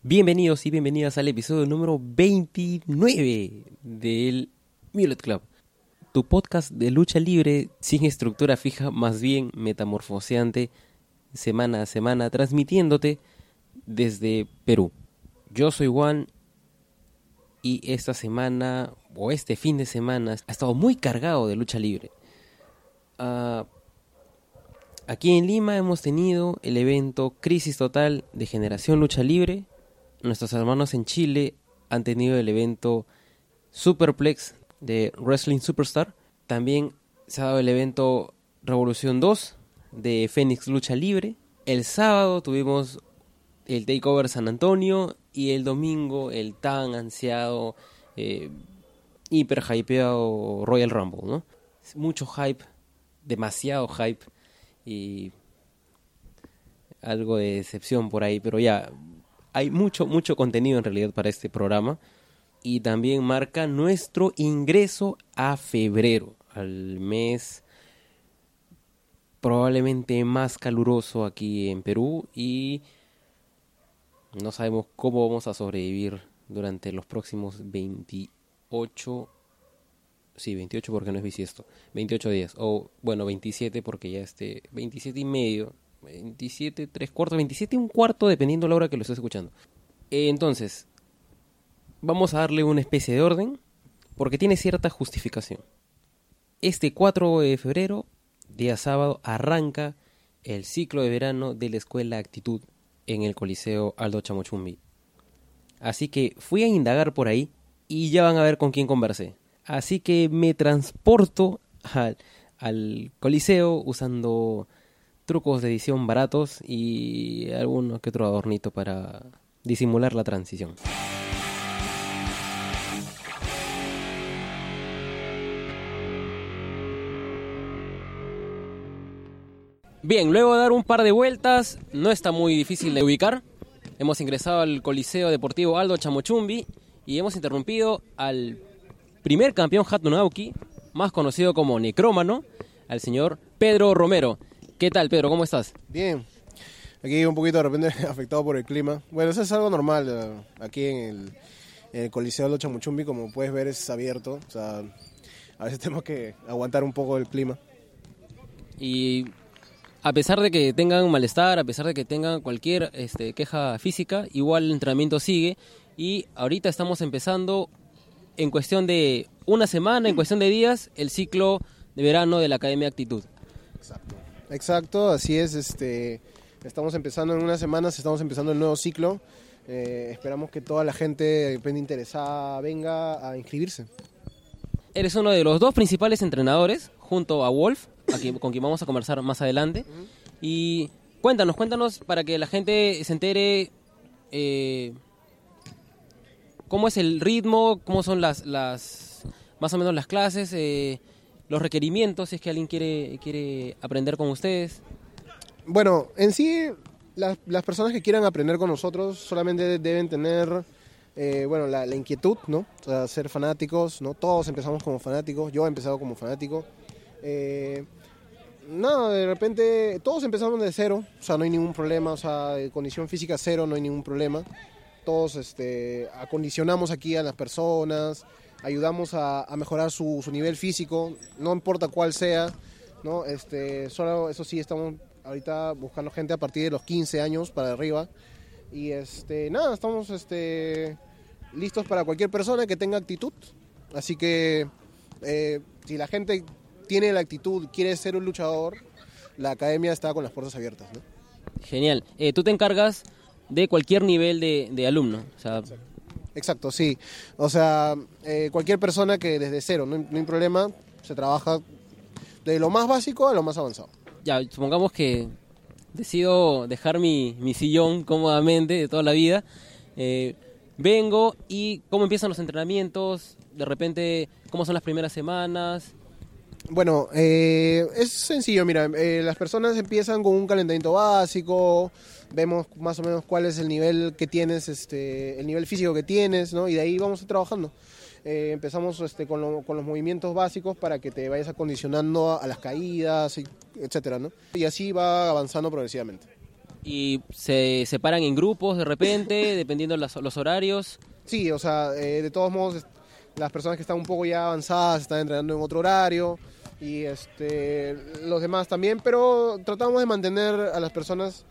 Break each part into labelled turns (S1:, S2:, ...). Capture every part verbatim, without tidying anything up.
S1: Bienvenidos y bienvenidas al episodio número veintinueve del Mulet Club, tu podcast de lucha libre sin estructura fija, más bien metamorfoseante, semana a semana, transmitiéndote desde Perú. Yo soy Juan y esta semana, o este fin de semana, ha estado muy cargado de lucha libre. Uh, aquí en Lima hemos tenido el evento Crisis Total de Generación Lucha Libre. Nuestros hermanos en Chile han tenido el evento Superplex de Wrestling Superstar. También se ha dado el evento Revolución dos de Fénix Lucha Libre. El sábado tuvimos el Takeover San Antonio y el domingo el tan ansiado, eh, hiper hypeado Royal Rumble, ¿no? Mucho hype, demasiado hype y algo de decepción por ahí, pero ya... Hay mucho, mucho contenido en realidad para este programa y también marca nuestro ingreso a febrero, al mes probablemente más caluroso aquí en Perú, y no sabemos cómo vamos a sobrevivir durante los próximos veintiocho, sí, veintiocho porque no es bisiesto, veintiocho días, o bueno, veintisiete porque ya este, veintisiete y medio, veintisiete, tres cuartos, veintisiete y un cuarto, dependiendo de la hora que lo estés escuchando. Eh, entonces, vamos a darle una especie de orden, porque tiene cierta justificación. Este cuatro de febrero, día sábado, arranca el ciclo de verano de la Escuela Actitud en el Coliseo Aldo Chamochumbi. Así que fui a indagar por ahí y ya van a ver con quién conversé. Así que me transporto al, al Coliseo usando trucos de edición baratos y alguno que otro adornito para disimular la transición. Bien, luego de dar un par de vueltas, no está muy difícil de ubicar. Hemos ingresado al Coliseo Deportivo Aldo Chamochumbi y hemos interrumpido al primer campeón Hatunauki, más conocido como Necrómano, al señor Pedro Romero. ¿Qué tal, Pedro? ¿Cómo estás?
S2: Bien. Aquí un poquito de repente afectado por el clima. Bueno, eso es algo normal. Aquí en el, en el Coliseo de los Chamochumbi, como puedes ver, es abierto. O sea, a veces tenemos que aguantar un poco el clima.
S1: Y a pesar de que tengan malestar, a pesar de que tengan cualquier este, queja física, igual el entrenamiento sigue. Y ahorita estamos empezando, en cuestión de una semana, en cuestión de días, el ciclo de verano de la Academia Actitud.
S2: Exacto. Exacto, así es. Este, estamos empezando en unas semanas, estamos empezando el nuevo ciclo. Eh, esperamos que toda la gente interesada venga a inscribirse.
S1: Eres uno de los dos principales entrenadores, junto a Wolf, aquí, con quien vamos a conversar más adelante. Uh-huh. Y cuéntanos, cuéntanos para que la gente se entere eh, cómo es el ritmo, cómo son las, las más o menos las clases, eh, los requerimientos, si es que alguien quiere, quiere aprender con ustedes.
S2: Bueno, en sí, las, las personas que quieran aprender con nosotros solamente deben tener, eh, bueno, la, la inquietud, ¿no? O sea, ser fanáticos, ¿no? Todos empezamos como fanáticos, yo he empezado como fanático. Eh, nada, de repente, todos empezamos de cero, o sea, no hay ningún problema, o sea, de condición física cero, no hay ningún problema. Todos este, acondicionamos aquí a las personas, ayudamos a, a mejorar su, su nivel físico, no importa cuál sea, ¿no? Este, solo eso sí, estamos ahorita buscando gente a partir de los quince años para arriba. Y este, nada, estamos este, listos para cualquier persona que tenga actitud. Así que eh, si la gente tiene la actitud, quiere ser un luchador, la academia está con las puertas abiertas, ¿no?
S1: Genial. Eh, tú te encargas de cualquier nivel de, de alumno, o sea...
S2: Exacto. Exacto, sí. O sea, eh, cualquier persona que desde cero, no, no hay problema, se trabaja de lo más básico a lo más avanzado.
S1: Ya, supongamos que decido dejar mi, mi sillón cómodamente de toda la vida, eh, vengo y cómo empiezan los entrenamientos, de repente cómo son las primeras semanas.
S2: Bueno, eh, es sencillo, mira, eh, las personas empiezan con un calentamiento básico, vemos más o menos cuál es el nivel que tienes, este, el nivel físico que tienes, ¿no? Y de ahí vamos trabajando. Eh, empezamos este, con, lo, con los movimientos básicos para que te vayas acondicionando a, a las caídas, y, etcétera, ¿no? Y así va avanzando progresivamente.
S1: ¿Y se separan en grupos de repente, dependiendo las, los horarios?
S2: Sí, o sea, eh, de todos modos, las personas que están un poco ya avanzadas están entrenando en otro horario y este, los demás también, pero tratamos de mantener a las personas,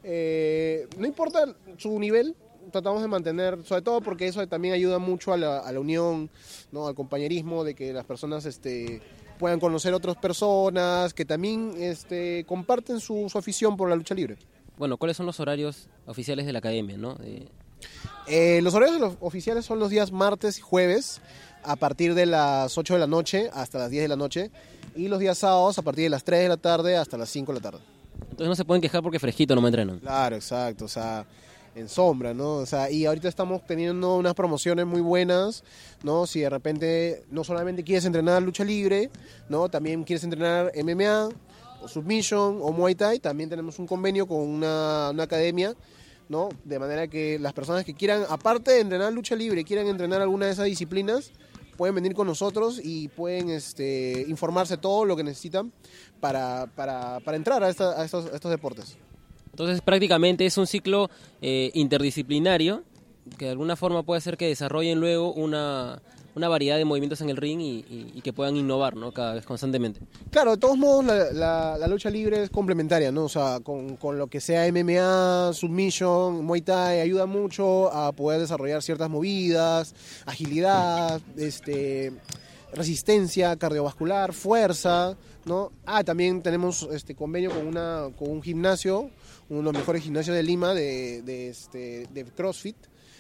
S2: eh, no importa su nivel, tratamos de mantener, sobre todo porque eso también ayuda mucho a la, a la unión, ¿no? Al compañerismo, de que las personas este, puedan conocer otras personas que también este, comparten su, su afición por la lucha libre.
S1: Bueno, ¿cuáles son los horarios oficiales de la academia, no? Eh...
S2: Eh, los horarios de los oficiales son los días martes y jueves a partir de las ocho de la noche hasta las diez de la noche y los días sábados a partir de las tres de la tarde hasta las cinco de la tarde.
S1: Entonces no se pueden quejar porque fresquito no me entrenan.
S2: Claro, exacto, o sea, en sombra, ¿no? O sea, y ahorita estamos teniendo unas promociones muy buenas, ¿no? Si de repente no solamente quieres entrenar lucha libre, ¿no? También quieres entrenar M M A, o Submission, o Muay Thai, también tenemos un convenio con una, una academia, ¿no? De manera que las personas que quieran, aparte de entrenar lucha libre, quieran entrenar alguna de esas disciplinas, pueden venir con nosotros y pueden este, informarse todo lo que necesitan para, para, para entrar a, esta, a, estos, a estos deportes.
S1: Entonces prácticamente es un ciclo eh, interdisciplinario que de alguna forma puede hacer que desarrollen luego una, una variedad de movimientos en el ring y, y, y que puedan innovar, ¿no? Cada vez constantemente.
S2: Claro, de todos modos la, la, la lucha libre es complementaria, ¿no? O sea, con, con lo que sea M M A, Submission, Muay Thai, ayuda mucho a poder desarrollar ciertas movidas, agilidad, este, resistencia cardiovascular, fuerza, ¿no? Ah, también tenemos este convenio con, una, con un gimnasio, uno de los mejores gimnasios de Lima de, de, este, de CrossFit,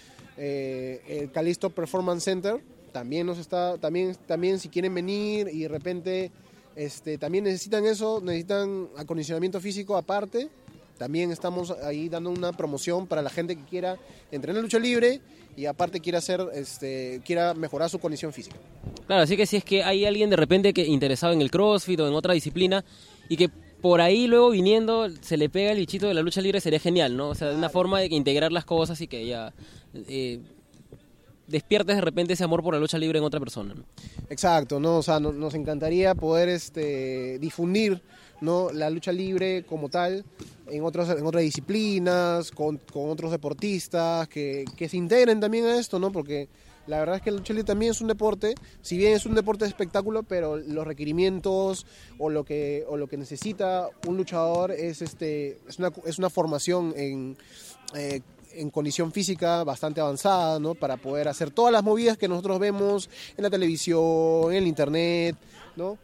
S2: eh, el Calisto Performance Center. También nos está, también, también si quieren venir y de repente este, también necesitan eso, necesitan acondicionamiento físico aparte, también estamos ahí dando una promoción para la gente que quiera entrenar lucha libre y aparte quiera hacer, este, quiera mejorar su condición física.
S1: Claro, así que si es que hay alguien de repente que interesado en el CrossFit o en otra disciplina y que por ahí luego viniendo se le pega el bichito de la lucha libre, sería genial, ¿no? O sea, de una forma de integrar las cosas y que ya eh, despiertes de repente ese amor por la lucha libre en otra persona, ¿no?
S2: Exacto, ¿no? O sea, no, nos encantaría poder este, difundir, ¿no? La lucha libre como tal en otras, en otras disciplinas, con, con otros deportistas que, que se integren también a esto, ¿no? Porque la verdad es que la lucha libre también es un deporte, si bien es un deporte de espectáculo, pero los requerimientos o lo que, o lo que necesita un luchador es, este, es, una, es una formación en, eh, en condición física bastante avanzada, ¿no? Para poder hacer todas las movidas que nosotros vemos en la televisión, en el internet, ¿no?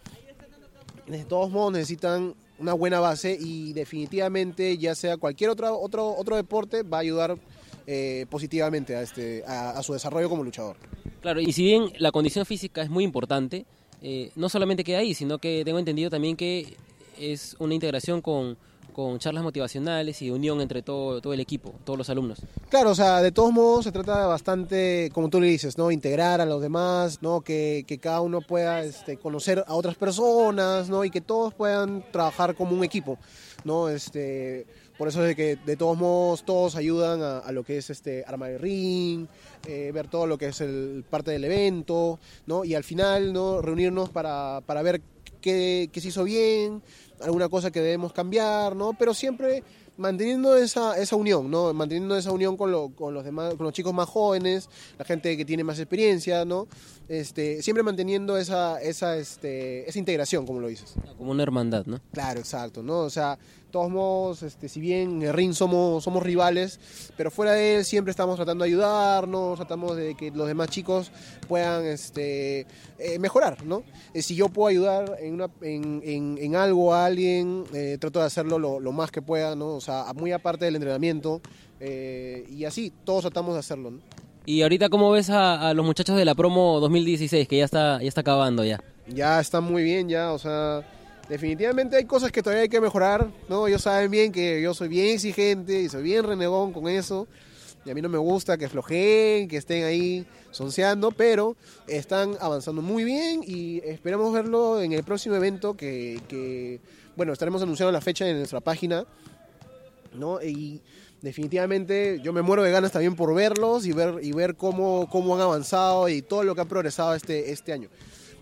S2: De todos modos necesitan una buena base y definitivamente ya sea cualquier otro, otro, otro deporte va a ayudar Eh, positivamente a, este, a, a su desarrollo como luchador.
S1: Claro, y si bien la condición física es muy importante, eh, no solamente queda ahí, sino que tengo entendido también que es una integración con, con charlas motivacionales y unión entre todo, todo el equipo, todos los alumnos.
S2: Claro, o sea, de todos modos se trata bastante, como tú le dices, ¿no? Integrar a los demás, ¿no? Que, que cada uno pueda este, conocer a otras personas, ¿no? Y que todos puedan trabajar como un equipo, ¿no? Este... Por eso es de que de todos modos todos ayudan a, a lo que es este armar el ring, eh, ver todo lo que es el parte del evento, ¿no? Y al final, ¿no? Reunirnos para, para ver qué, qué se hizo bien, alguna cosa que debemos cambiar, ¿no? Pero siempre manteniendo esa, esa unión, ¿no? Manteniendo esa unión con, lo, con los demás, con los chicos más jóvenes, la gente que tiene más experiencia, ¿no? Este, siempre manteniendo esa, esa, este, esa integración, como lo dices.
S1: Como una hermandad, ¿no?
S2: Claro, exacto, ¿no? O sea, de todos modos, este, si bien en el ring somos, somos rivales, pero fuera de él siempre estamos tratando de ayudarnos, tratamos de que los demás chicos puedan este, eh, mejorar, ¿no? Eh, si yo puedo ayudar en, una, en, en, en algo a alguien, eh, trato de hacerlo lo, lo más que pueda, ¿no? O sea, muy aparte del entrenamiento, eh, y así, todos tratamos de hacerlo, ¿no?
S1: Y ahorita, ¿cómo ves a, a los muchachos de la promo dos mil dieciséis, que ya está, ya está acabando ya?
S2: Ya están muy bien, ya, o sea, definitivamente hay cosas que todavía hay que mejorar, ¿no? Ellos saben bien que yo soy bien exigente y soy bien renegón con eso, y a mí no me gusta que flojeen, que estén ahí sonceando, pero están avanzando muy bien y esperamos verlo en el próximo evento que, que bueno, estaremos anunciando la fecha en nuestra página, ¿no? Y definitivamente yo me muero de ganas también por verlos y ver, y ver cómo, cómo han avanzado y todo lo que han progresado este, este año.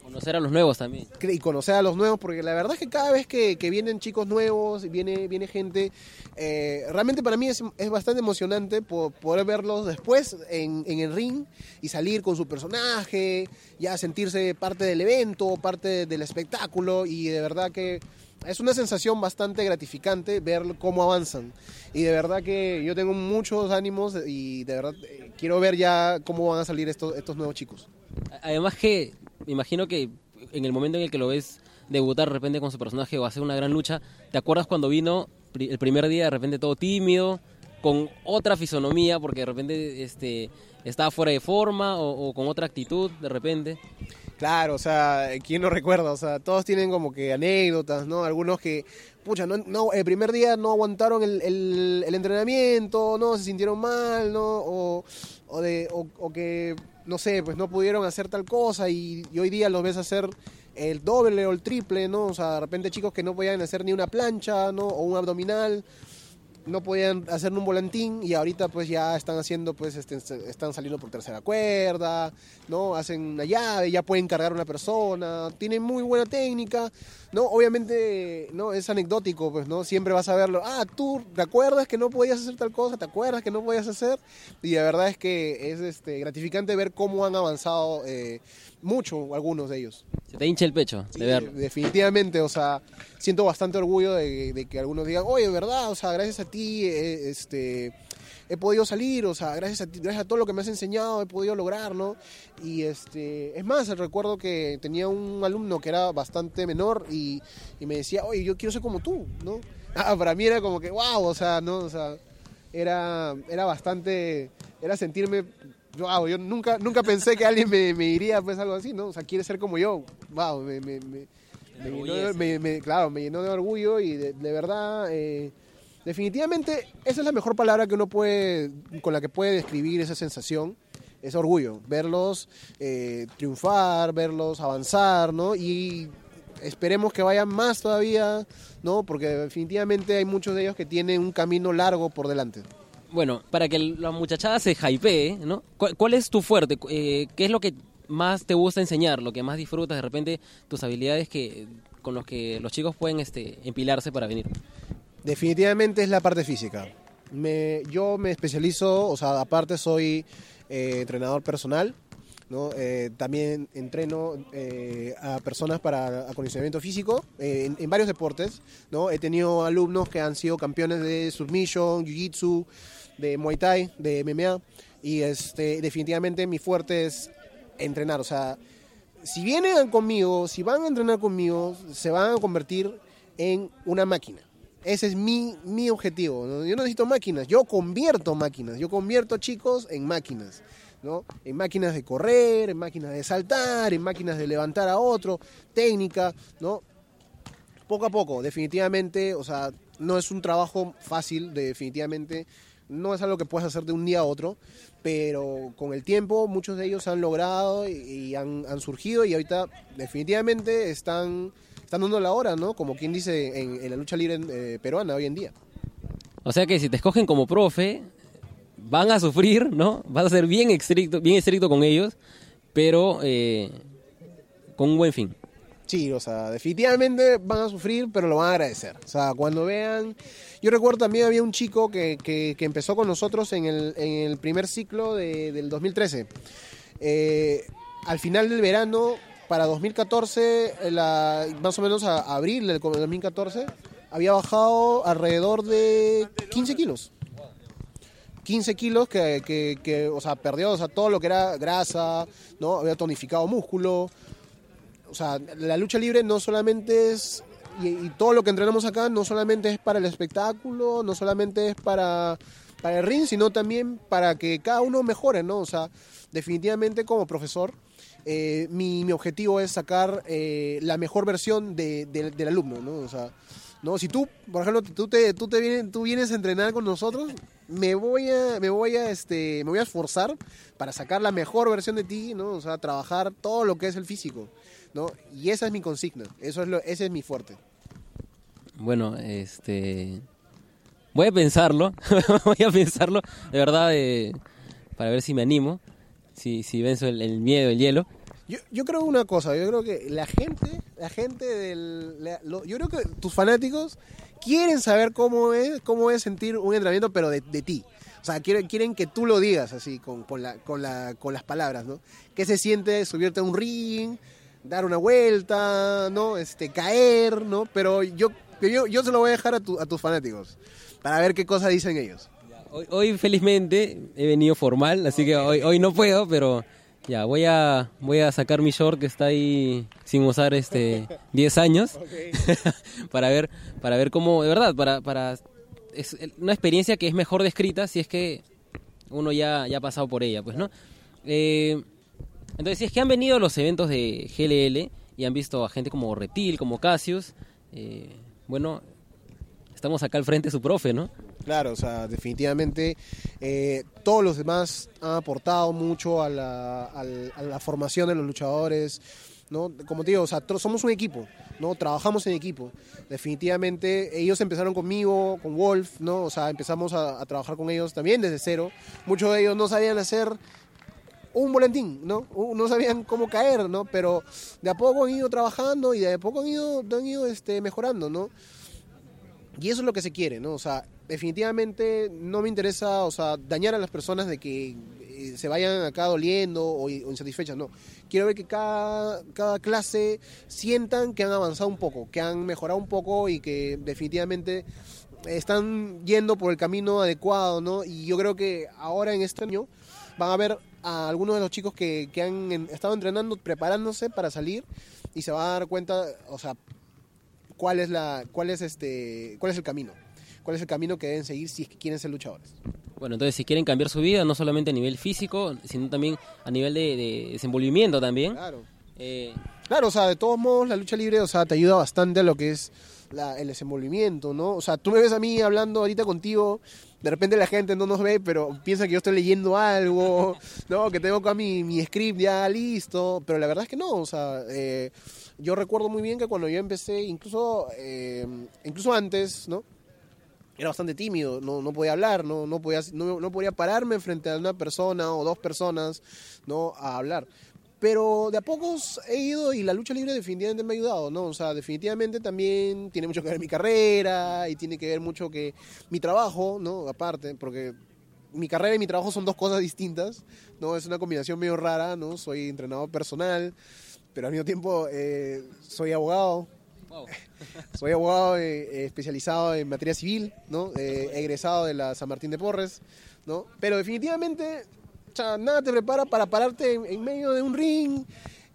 S1: Conocer a los nuevos también.
S2: Y conocer a los nuevos, porque la verdad es que cada vez que, que vienen chicos nuevos, viene, viene gente, eh, realmente para mí es, es bastante emocionante po- poder verlos después en, en el ring y salir con su personaje, ya sentirse parte del evento, parte del espectáculo, y de verdad que es una sensación bastante gratificante ver cómo avanzan. Y de verdad que yo tengo muchos ánimos y de verdad eh, quiero ver ya cómo van a salir estos, estos nuevos chicos.
S1: Además que, me imagino que en el momento en el que lo ves debutar de repente con su personaje o hacer una gran lucha, ¿te acuerdas cuando vino pri- el primer día de repente todo tímido, con otra fisonomía, porque de repente este, estaba fuera de forma o, o con otra actitud de repente?
S2: Claro, o sea, ¿quién no recuerda? O sea, todos tienen como que anécdotas, ¿no? Algunos que, pucha, no, no, el primer día no aguantaron el, el, el entrenamiento, ¿no? Se sintieron mal, ¿no? O, o, de, o, o que, no sé, pues no pudieron hacer tal cosa y, y hoy día los ves hacer el doble o el triple, ¿no? O sea, de repente chicos que no podían hacer ni una plancha, ¿no? O un abdominal, no podían hacer un volantín y ahorita pues ya están haciendo pues este, están saliendo por tercera cuerda, no hacen una llave, ya pueden cargar a una persona, tienen muy buena técnica, no obviamente no es anecdótico, pues no siempre vas a verlo, ah, tú te acuerdas que no podías hacer tal cosa, te acuerdas que no podías hacer, y la verdad es que es este gratificante ver cómo han avanzado eh, mucho algunos de ellos.
S1: Se te hincha el pecho de
S2: Sí,
S1: verlo.
S2: definitivamente, o sea, siento bastante orgullo de, de que algunos digan, oye, ¿verdad? O sea, gracias a ti eh, este, he podido salir, o sea, gracias a ti, gracias a todo lo que me has enseñado, he podido lograrlo. Y este, es más, recuerdo que tenía un alumno que era bastante menor y, y me decía, oye, yo quiero ser como tú, ¿no? Ah, para mí era como que, wow, o sea, ¿no? O sea, era, era bastante, era sentirme... Wow, yo nunca, nunca pensé que alguien me, me diría pues algo así, ¿no? O sea, quiere ser como yo. Wow, me, me, me, me llenó de, me, me- claro, me llenó de orgullo y de, de verdad, eh, definitivamente esa es la mejor palabra que uno puede, con la que puede describir esa sensación, es orgullo. Verlos eh, triunfar, verlos avanzar, ¿no? Y esperemos que vayan más todavía, ¿no? Porque definitivamente hay muchos de ellos que tienen un camino largo por delante.
S1: Bueno, para que la muchachada se hypee, ¿no? ¿Cuál, cuál es tu fuerte? Eh, ¿Qué es lo que más te gusta enseñar? ¿Lo que más disfrutas? De repente, tus habilidades que con los que los chicos pueden este, empilarse para venir.
S2: Definitivamente es la parte física. Me, yo me especializo, o sea, aparte soy eh, entrenador personal, ¿no? Eh, también entreno eh, a personas para acondicionamiento físico eh, en, en varios deportes, ¿no? He tenido alumnos que han sido campeones de submission, jiu-jitsu, de muay thai, de M M A, y este, definitivamente mi fuerte es entrenar, o sea, si vienen conmigo, si van a entrenar conmigo, se van a convertir en una máquina. Ese es mi, mi objetivo, ¿no? Yo no necesito máquinas, yo convierto máquinas, yo convierto chicos en máquinas, ¿no? En máquinas de correr, en máquinas de saltar, en máquinas de levantar a otro, técnica, ¿no? Poco a poco, definitivamente, o sea, no es un trabajo fácil, definitivamente, no es algo que puedas hacer de un día a otro, pero con el tiempo muchos de ellos han logrado y, y han, han surgido y ahorita definitivamente están, están dando la hora, ¿no? Como quien dice en, en la lucha libre eh, peruana hoy en día.
S1: O sea que si te escogen como profe, van a sufrir, ¿no? Vas a ser bien estricto, bien estricto con ellos, pero eh, con un buen fin.
S2: Sí, o sea, definitivamente van a sufrir, pero lo van a agradecer. O sea, cuando vean... Yo recuerdo también había un chico que, que, que empezó con nosotros en el, en el primer ciclo de, del dos mil trece. Eh, al final del verano, para dos mil catorce, la, más o menos a abril del dos mil catorce, había bajado alrededor de quince kilos. quince kilos que, que, que, o sea, perdió, o sea, todo lo que era grasa, ¿no? Había tonificado músculo. O sea, la lucha libre no solamente es, y, y todo lo que entrenamos acá no solamente es para el espectáculo, no solamente es para, para el ring, sino también para que cada uno mejore, ¿no? O sea, definitivamente como profesor, eh, mi, mi objetivo es sacar eh, la mejor versión de, de, del alumno, ¿no? O sea, ¿no? Si tú, por ejemplo, tú te, tú te vienes, tú vienes a entrenar con nosotros, me voy a, me voy a, este, me voy a esforzar para sacar la mejor versión de ti, ¿no? O sea, trabajar todo lo que es el físico, ¿no? Y esa es mi consigna, eso es lo, ese es mi fuerte.
S1: Bueno, este... voy a pensarlo, voy a pensarlo, de verdad, eh, para ver si me animo, si, si venzo el, el miedo, el hielo.
S2: Yo, yo creo una cosa, yo creo que la gente, la gente del... la- lo- yo creo que tus fanáticos quieren saber cómo es, cómo es sentir un entrenamiento, pero de, de ti. O sea, quieren, quieren que tú lo digas así, con, con, la, con, la, con las palabras, ¿no? ¿Qué se siente subirte a un ring, dar una vuelta, ¿no? Este, caer, ¿no? Pero yo, yo, yo se lo voy a dejar a, tu, a tus fanáticos, para ver qué cosas dicen ellos.
S1: Hoy, hoy felizmente he venido formal, así que hoy, hoy no puedo, pero ya voy a voy a sacar mi short que está ahí sin usar este diez años para ver para ver cómo de verdad para para es una experiencia que es mejor descrita si es que uno ya ya ha pasado por ella, pues, ¿no? Eh, entonces, si es que han venido a los eventos de G L L y han visto a gente como Reptil, como Cassius, eh, bueno, estamos acá al frente de su profe, ¿no?
S2: Claro, o sea, definitivamente eh, todos los demás han aportado mucho a la, al- a la formación de los luchadores, ¿no? Como te digo, o sea, tro- somos un equipo, ¿no? Trabajamos en equipo. Definitivamente ellos empezaron conmigo, con Wolf, ¿no? O sea, empezamos a, a trabajar con ellos también desde cero. Muchos de ellos no sabían hacer un volantín, ¿no? Uh, No sabían cómo caer, ¿no? Pero de a poco han ido trabajando y de a poco han ido, han ido este, mejorando, ¿no? Y eso es lo que se quiere, ¿no? O sea, definitivamente no me interesa, o sea, dañar a las personas de que eh, se vayan acá doliendo o, o insatisfechas, no. Quiero ver que cada, cada clase sientan que han avanzado un poco, que han mejorado un poco y que definitivamente están yendo por el camino adecuado, ¿no? Y yo creo que ahora en este año van a ver a algunos de los chicos que, que han en- estado entrenando, preparándose para salir y se van a dar cuenta, o sea, cuál es la cuál es este cuál es el camino cuál es el camino que deben seguir si es que quieren ser luchadores.
S1: Bueno, entonces si quieren cambiar su vida, no solamente a nivel físico, sino también a nivel de, de desenvolvimiento también.
S2: Claro,
S1: Eh,
S2: claro, o sea, de todos modos la lucha libre, o sea, te ayuda bastante a lo que es la- el desenvolvimiento, ¿no? O sea, tú me ves a mí hablando ahorita contigo, de repente la gente no nos ve, pero piensa que yo estoy leyendo algo, ¿no? Que tengo acá mi, mi script ya listo, pero la verdad es que no, o sea, eh, yo recuerdo muy bien que cuando yo empecé, incluso, eh, incluso antes, ¿no? Era bastante tímido, no, no podía hablar, no, no, podía, no, no podía pararme frente a una persona o dos personas, ¿no? A hablar. Pero de a pocos he ido y la lucha libre definitivamente me ha ayudado, ¿no? O sea, definitivamente también tiene mucho que ver mi carrera y tiene que ver mucho que mi trabajo, ¿no? Aparte, porque mi carrera y mi trabajo son dos cosas distintas, ¿no? Es una combinación medio rara, ¿no? Soy entrenador personal, pero al mismo tiempo eh, soy abogado.
S1: wow.
S2: Soy abogado eh, eh, especializado en materia civil, ¿no? Eh, egresado de la San Martín de Porres, ¿no? Pero definitivamente, o sea, nada te prepara para pararte en, en medio de un ring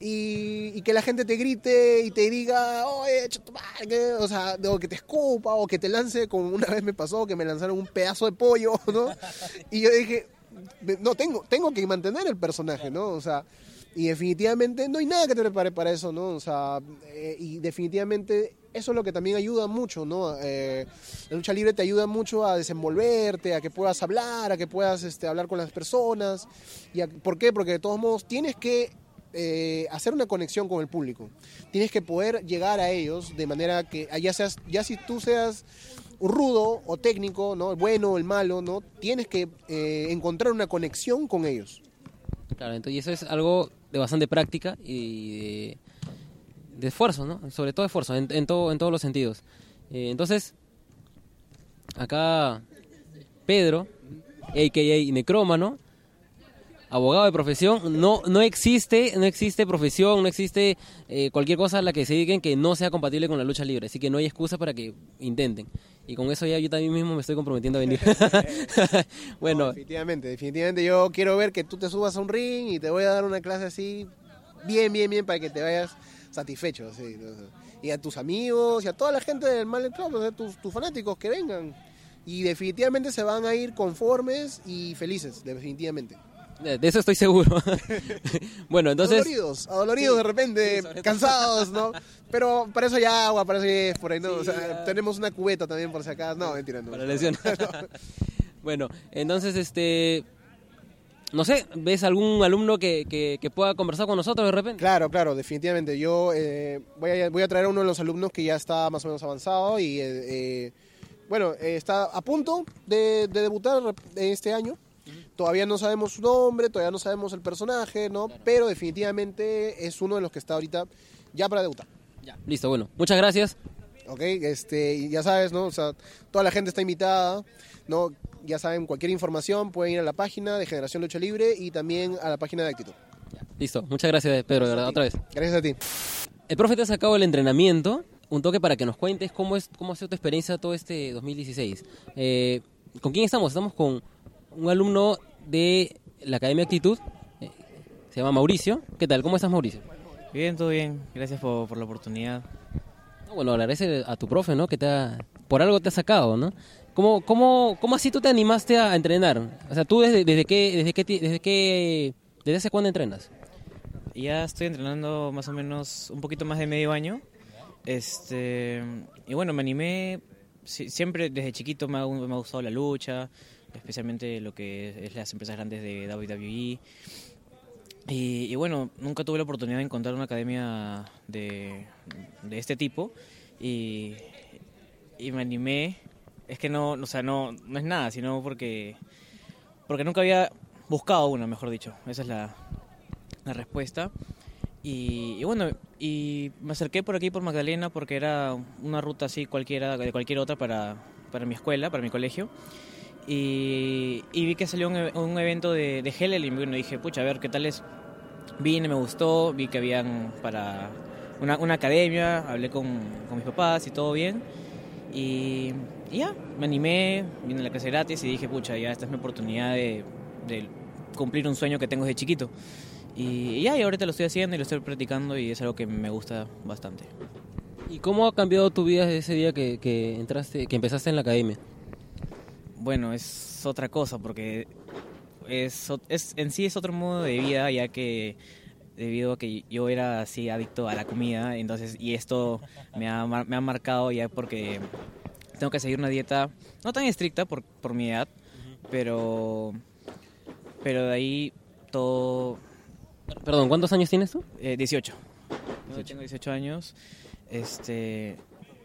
S2: y, y que la gente te grite y te diga, oye, echa tu madre, que-", o sea, o que te escupa o que te lance, como una vez me pasó, que me lanzaron un pedazo de pollo, ¿no? Y yo dije, no, tengo, tengo que mantener el personaje, ¿no? O sea, y definitivamente no hay nada que te prepare para eso, ¿no? O sea, eh, y definitivamente eso es lo que también ayuda mucho, ¿no? Eh, la lucha libre te ayuda mucho a desenvolverte, a que puedas hablar, a que puedas este, hablar con las personas. Y a- ¿Por qué? Porque de todos modos tienes que eh, hacer una conexión con el público. Tienes que poder llegar a ellos de manera que, ya seas, ya si tú seas un rudo o técnico, ¿no? El bueno o el malo, ¿no? Tienes que eh, encontrar una conexión con ellos.
S1: Claro, entonces y eso es algo de bastante práctica y de, de esfuerzo, ¿no? Sobre todo esfuerzo, en, en, todo, en todos los sentidos. Eh, entonces, acá Pedro, a k a. Necrómano, abogado de profesión, no no existe no existe profesión, no existe eh, cualquier cosa a la que se dediquen que no sea compatible con la lucha libre, así que no hay excusa para que intenten. Y con eso ya yo también mismo me estoy comprometiendo a venir. Bueno,
S2: No, definitivamente, definitivamente yo quiero ver que tú te subas a un ring y te voy a dar una clase así, bien, bien, bien, para que te vayas satisfecho. Así, ¿no? Y a tus amigos y a toda la gente del Mallet Club, o sea, tus, tus fanáticos que vengan. Y definitivamente se van a ir conformes y felices, definitivamente.
S1: de, de eso estoy seguro. Bueno, entonces...
S2: Adoloridos, adoloridos
S1: Sí,
S2: de repente,
S1: sí, sobre todo.
S2: cansados, ¿no? Pero para eso hay agua, para eso hay por ahí, ¿no?
S1: Sí,
S2: O sea,
S1: ya.
S2: tenemos una cubeta también por si acaso. No, mentira, no.
S1: Para lesiones. Bueno, entonces, este... No sé, ¿ves algún alumno que, que, que pueda conversar con nosotros de repente?
S2: Claro, claro, definitivamente. Yo eh, voy, a, voy a traer a uno de los alumnos que ya está más o menos avanzado y, eh, eh, bueno, eh, está a punto de, de debutar este año, Todavía no sabemos su nombre, todavía no sabemos el personaje, ¿no? Claro. Pero definitivamente es uno de los que está ahorita ya para debutar.
S1: Ya. Listo, bueno, muchas gracias.
S2: Ok, este, y ya sabes, ¿no? O sea, toda la gente está invitada, ¿no? Ya saben, cualquier información pueden ir a la página de Generación Lucha Libre y también a la página de Actitud.
S1: Ya. Listo, muchas gracias, Pedro, de verdad, otra vez.
S2: Gracias a ti.
S1: El profe te ha sacado el entrenamiento, un toque para que nos cuentes cómo es cómo ha sido tu experiencia todo este dos mil dieciséis. Eh, ¿Con quién estamos? Estamos con un alumno de la Academia Actitud, eh, se llama Mauricio. ¿Qué tal? ¿Cómo estás, Mauricio?
S3: Bien, todo bien. Gracias por, por la oportunidad.
S1: Bueno, agradece a tu profe, ¿no? Que te ha, por algo te ha sacado, ¿no? ¿Cómo, cómo, cómo así tú te animaste a entrenar? O sea, ¿tú desde, desde qué, desde qué, desde qué, desde hace cuándo entrenas?
S3: Ya estoy entrenando más o menos un poquito más de medio año. Este, y bueno, me animé, siempre desde chiquito me ha, me ha gustado la lucha, especialmente lo que es las empresas grandes de W W E. Y, y bueno, nunca tuve la oportunidad de encontrar una academia de, de este tipo y, y me animé. Es que no, o sea, no, no es nada, sino porque, porque nunca había buscado una, mejor dicho. Esa es la, la respuesta. Y, y bueno, y me acerqué por aquí, por Magdalena, porque era una ruta así cualquiera, de cualquier otra para, para mi escuela, para mi colegio. Y, y vi que salió un, un evento de, de Hellel y bueno, dije, pucha, a ver qué tal es. Vine, me gustó, vi que habían para una, una academia, hablé con, con mis papás y todo bien. Y, y ya, me animé, vine a la clase gratis y dije, pucha, ya esta es mi oportunidad de, de cumplir un sueño que tengo desde chiquito. Y, y ya, y ahorita lo estoy haciendo y lo estoy practicando y es algo que me gusta bastante.
S1: ¿Y cómo ha cambiado tu vida desde ese día que, que entraste, que empezaste en la academia?
S3: Bueno, es otra cosa porque es, es en sí es otro modo de vida, ya que debido a que yo era así adicto a la comida, entonces y esto me ha, me ha marcado ya porque tengo que seguir una dieta no tan estricta por, por mi edad, uh-huh. pero pero de ahí todo.
S1: Perdón, ¿cuántos años tienes tú?
S3: Eh, dieciocho. Yo tengo dieciocho años, este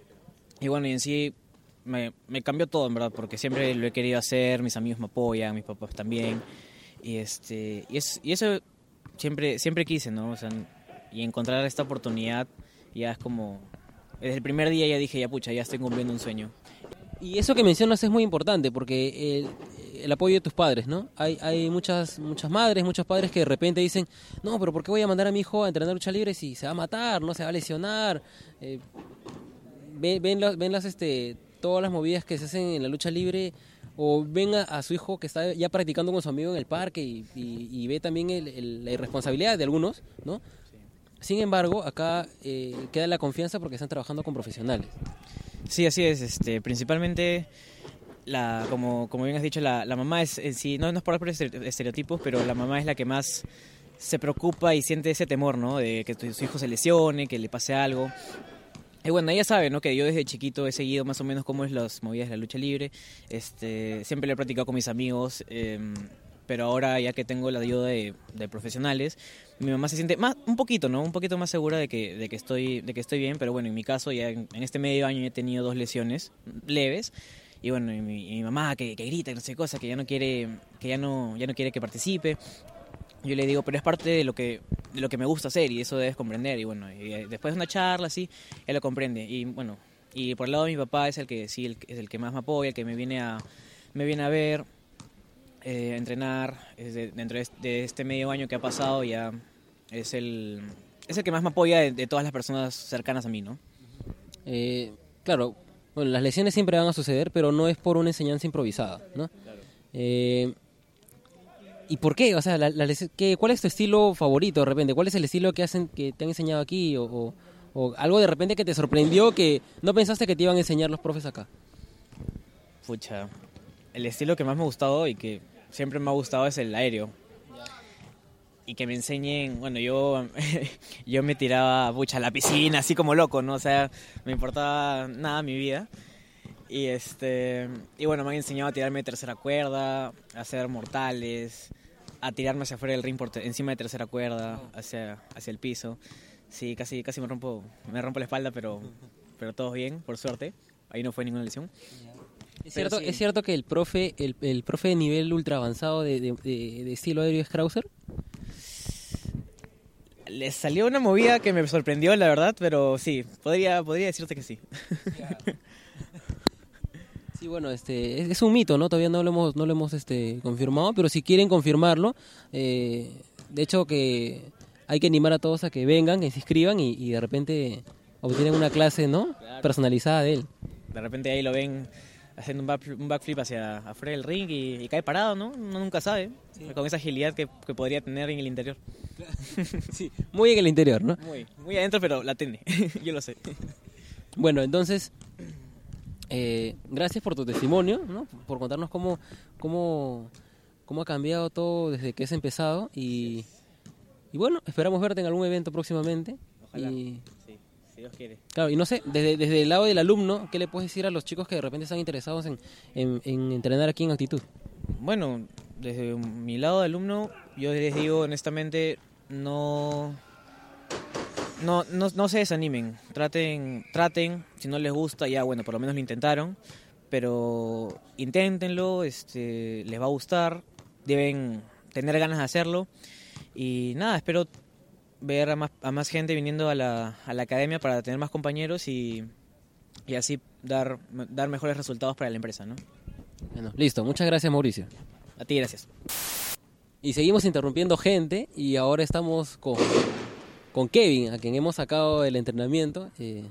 S3: y bueno, y en sí Me, me cambió todo, en verdad, porque siempre lo he querido hacer, mis amigos me apoyan, mis papás también, y este y, es, y eso siempre siempre quise, ¿no? O sea, y encontrar esta oportunidad ya es como, desde el primer día ya dije, ya pucha, ya estoy cumpliendo un sueño.
S1: Y eso que mencionas es muy importante, porque el, el apoyo de tus padres, ¿no? Hay, hay muchas muchas madres, muchos padres que de repente dicen, no, pero ¿por qué voy a mandar a mi hijo a entrenar lucha libre si se va a matar, no se va a lesionar? Eh, ven, ven, las, ven las, este... todas las movidas que se hacen en la lucha libre, o ven a, a su hijo que está ya practicando con su amigo en el parque y, y, y ve también el, el, la irresponsabilidad de algunos, ¿no? Sí. Sin embargo, acá eh, queda la confianza porque están trabajando con profesionales.
S3: Sí, así es. Este, principalmente, la, como, como bien has dicho, la, la mamá es en sí, no, no es por estereotipos, pero la mamá es la que más se preocupa y siente ese temor, ¿no? De que su hijo se lesione, que le pase algo. Y bueno, ella sabe, ¿no? Que yo desde chiquito he seguido más o menos cómo es las movidas de la lucha libre. Este, siempre lo he practicado con mis amigos, eh, pero ahora ya que tengo la ayuda de, de profesionales, mi mamá se siente más, un poquito, ¿no? Un poquito más segura de que, de que estoy, de que estoy bien. Pero bueno, en mi caso ya en, en este medio año he tenido dos lesiones leves. Y bueno, y mi, y mi mamá que, que grita, que no sé cosa, que ya no quiere, que ya no, ya no quiere que participe. Yo le digo, pero es parte de lo que de lo que me gusta hacer y eso debes comprender. Y bueno, y después de una charla así, él lo comprende. Y bueno, y por el lado de mi papá es el que sí el, es el que más me apoya, el que me viene a me viene a ver, eh, a entrenar. Es de, dentro de este, de este medio año que ha pasado ya es el es el que más me apoya de, de todas las personas cercanas a mí, ¿no?
S1: Eh, claro, bueno, las lesiones siempre van a suceder, pero no es por una enseñanza improvisada, ¿no? Claro. Eh, ¿Y por qué? O sea, la, la, ¿qué, ¿cuál es tu estilo favorito de repente? ¿Cuál es el estilo que hacen que te han enseñado aquí? O, o, o algo de repente que te sorprendió que no pensaste que te iban a enseñar los profes acá.
S3: Pucha, el estilo que más me ha gustado y que siempre me ha gustado es el aéreo. Y que me enseñen, bueno, yo yo me tiraba, pucha, a la piscina, así como loco, ¿no? O sea, me importaba nada mi vida. Y este y bueno, me han enseñado a tirarme de tercera cuerda, a hacer mortales, a tirarme hacia afuera del ring por te- encima de tercera cuerda, hacia hacia el piso. Sí, casi casi me rompo me rompo la espalda, pero pero todo bien, por suerte. Ahí no fue ninguna lesión.
S1: Es cierto,
S3: sí.
S1: es cierto que el profe, el, el profe de nivel ultra avanzado de, de, de, de estilo aéreo es Krauser.
S3: Le salió una movida que me sorprendió, la verdad, pero sí, podría, podría decirte que sí.
S1: Sí, bueno, este es, es un mito, ¿no? Todavía no lo hemos, no lo hemos este, confirmado, pero si quieren confirmarlo, eh, de hecho que hay que animar a todos a que vengan, que se inscriban y, y de repente obtienen una clase, ¿no?
S3: Claro.
S1: Personalizada de él.
S3: De repente ahí lo ven haciendo un, back, un backflip hacia afuera del ring y, y cae parado, ¿no? Uno nunca sabe, sí. Con esa agilidad que, que podría tener en el interior.
S1: Sí, muy en el interior, ¿no?
S3: Muy, muy adentro, pero la tiene, yo lo sé.
S1: Bueno, entonces, eh, gracias por tu testimonio, ¿no? Por contarnos cómo, cómo, cómo ha cambiado todo desde que has empezado y, y bueno, esperamos verte en algún evento próximamente.
S3: Ojalá,
S1: y,
S3: sí, si Dios quiere.
S1: Claro, y no sé, desde, desde el lado del alumno, ¿qué le puedes decir a los chicos que de repente están interesados en, en, en entrenar aquí en Actitud?
S3: Bueno, desde mi lado de alumno, yo les digo honestamente, no, no, no, no se desanimen, traten, traten, si no les gusta, ya bueno, por lo menos lo intentaron, pero inténtenlo, este, les va a gustar, deben tener ganas de hacerlo y nada, espero ver a más, a más gente viniendo a la, a la academia para tener más compañeros y, y así dar, dar mejores resultados para la empresa, ¿no?
S1: Bueno, listo, muchas gracias, Mauricio.
S3: A ti, gracias.
S1: Y seguimos interrumpiendo gente y ahora estamos con, con Kevin, a quien hemos sacado del entrenamiento. Eh,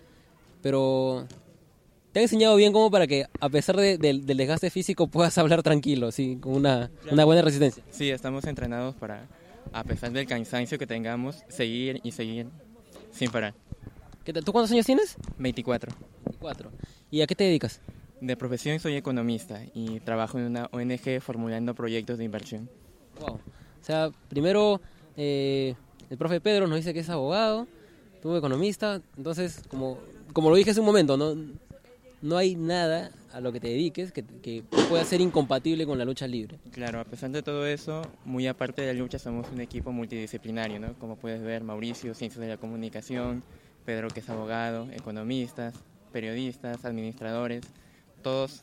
S1: pero te han enseñado bien como para que a pesar de, de, del desgaste físico puedas hablar tranquilo, sí, con una, una buena resistencia.
S4: Sí, estamos entrenados para, a pesar del cansancio que tengamos, seguir y seguir sin parar.
S1: ¿Qué tal? ¿Tú cuántos años tienes?
S4: veinticuatro.
S1: veinticuatro. ¿Y a qué te dedicas?
S4: De profesión soy economista y trabajo en una O N G formulando proyectos de inversión.
S1: Wow. O sea, primero eh, el profe Pedro nos dice que es abogado, tú economista, entonces como, como lo dije hace un momento, no, no hay nada a lo que te dediques que, que pueda ser incompatible con la lucha libre.
S4: Claro, a pesar de todo eso, muy aparte de la lucha somos un equipo multidisciplinario, ¿no? Como puedes ver, Mauricio, Ciencias de la Comunicación, Pedro que es abogado, economistas, periodistas, administradores, todos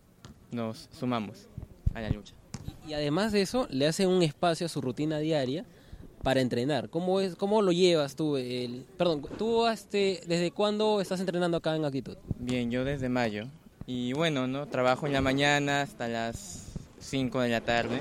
S4: nos sumamos a la lucha.
S1: Y además de eso, le hacen un espacio a su rutina diaria para entrenar. ¿Cómo es, cómo lo llevas tú? El, perdón, ¿tú este, desde cuándo estás entrenando acá en Actitud?
S4: Bien, yo desde mayo. Y bueno, ¿no? Trabajo en la mañana hasta las cinco de la tarde.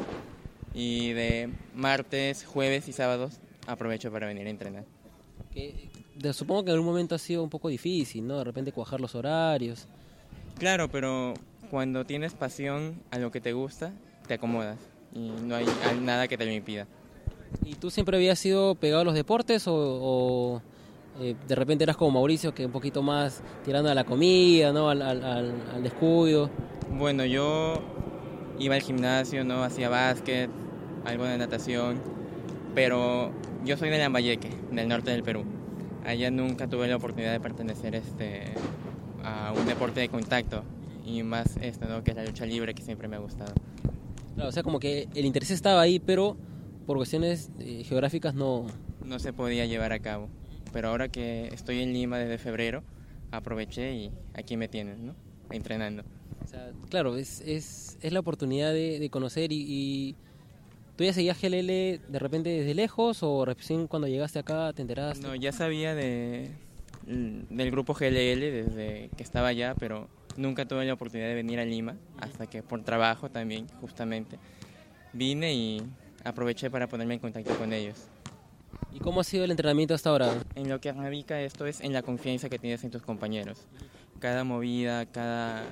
S4: Y de martes, jueves y sábados aprovecho para venir a entrenar.
S1: Que, de, supongo que en algún momento ha sido un poco difícil, ¿no? De repente cuajar los horarios.
S4: Claro, pero cuando tienes pasión a lo que te gusta, te acomodas y no hay, hay nada que te lo impida.
S1: ¿Y tú siempre habías sido pegado a los deportes o, o eh, de repente eras como Mauricio, que un poquito más tirando a la comida, ¿no? al, al, al, al descuido?
S4: Bueno, yo iba al gimnasio, ¿no? Hacía básquet, algo de natación, pero yo soy de Lambayeque, del norte del Perú. Allá nunca tuve la oportunidad de pertenecer este, a un deporte de contacto y más esto, ¿no? Que es la lucha libre, que siempre me ha gustado.
S1: Claro, o sea, como que el interés estaba ahí, pero por cuestiones eh, geográficas no...
S4: No se podía llevar a cabo, pero ahora que estoy en Lima desde febrero, aproveché y aquí me tienen, ¿no? Entrenando.
S1: O sea, claro, es, es, es la oportunidad de, de conocer y, y... ¿Tú ya seguías G L L de repente desde lejos o recién cuando llegaste acá te enteraste?
S4: No, ya sabía de, del grupo G L L desde que estaba allá, pero nunca tuve la oportunidad de venir a Lima, hasta que por trabajo también, justamente, vine y aproveché para ponerme en contacto con ellos.
S1: ¿Y cómo ha sido el entrenamiento hasta ahora?
S4: En lo que radica esto es en la confianza que tienes en tus compañeros. Cada movida, cada,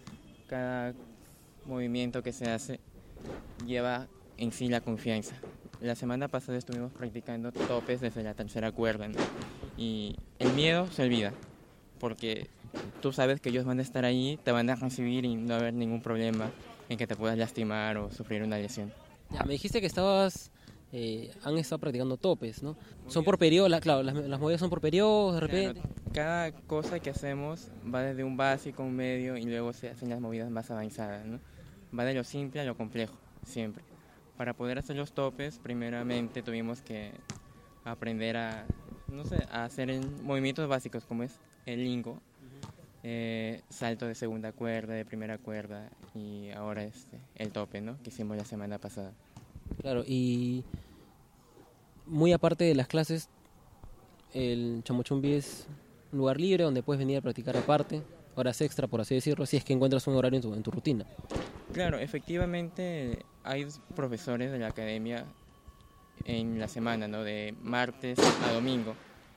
S4: cada movimiento que se hace lleva en sí la confianza. La semana pasada estuvimos practicando topes desde la tercera cuerda, ¿no? Y el miedo se olvida, porque tú sabes que ellos van a estar ahí, te van a recibir y no va a haber ningún problema en que te puedas lastimar o sufrir una lesión.
S1: Ya, me dijiste que estabas, eh, han estado practicando topes, ¿no? Son por periodo, la, claro, las, las movidas son por periodos, de repente.
S4: Claro, cada cosa que hacemos va desde un básico, un medio y luego se hacen las movidas más avanzadas, ¿no? Va de lo simple a lo complejo, siempre. Para poder hacer los topes, primeramente tuvimos que aprender a, no sé, a hacer el, movimientos básicos como es el lingo, eh, salto de segunda cuerda, de primera cuerda y ahora este, el tope, ¿no? Que hicimos la semana pasada.
S1: Claro, y muy aparte de las clases, el Chamochumbi es un lugar libre donde puedes venir a practicar aparte, horas extra, por así decirlo, si es que encuentras un horario en tu, en tu rutina.
S4: Claro, efectivamente hay profesores de la academia en la semana, ¿no? De martes a domingo.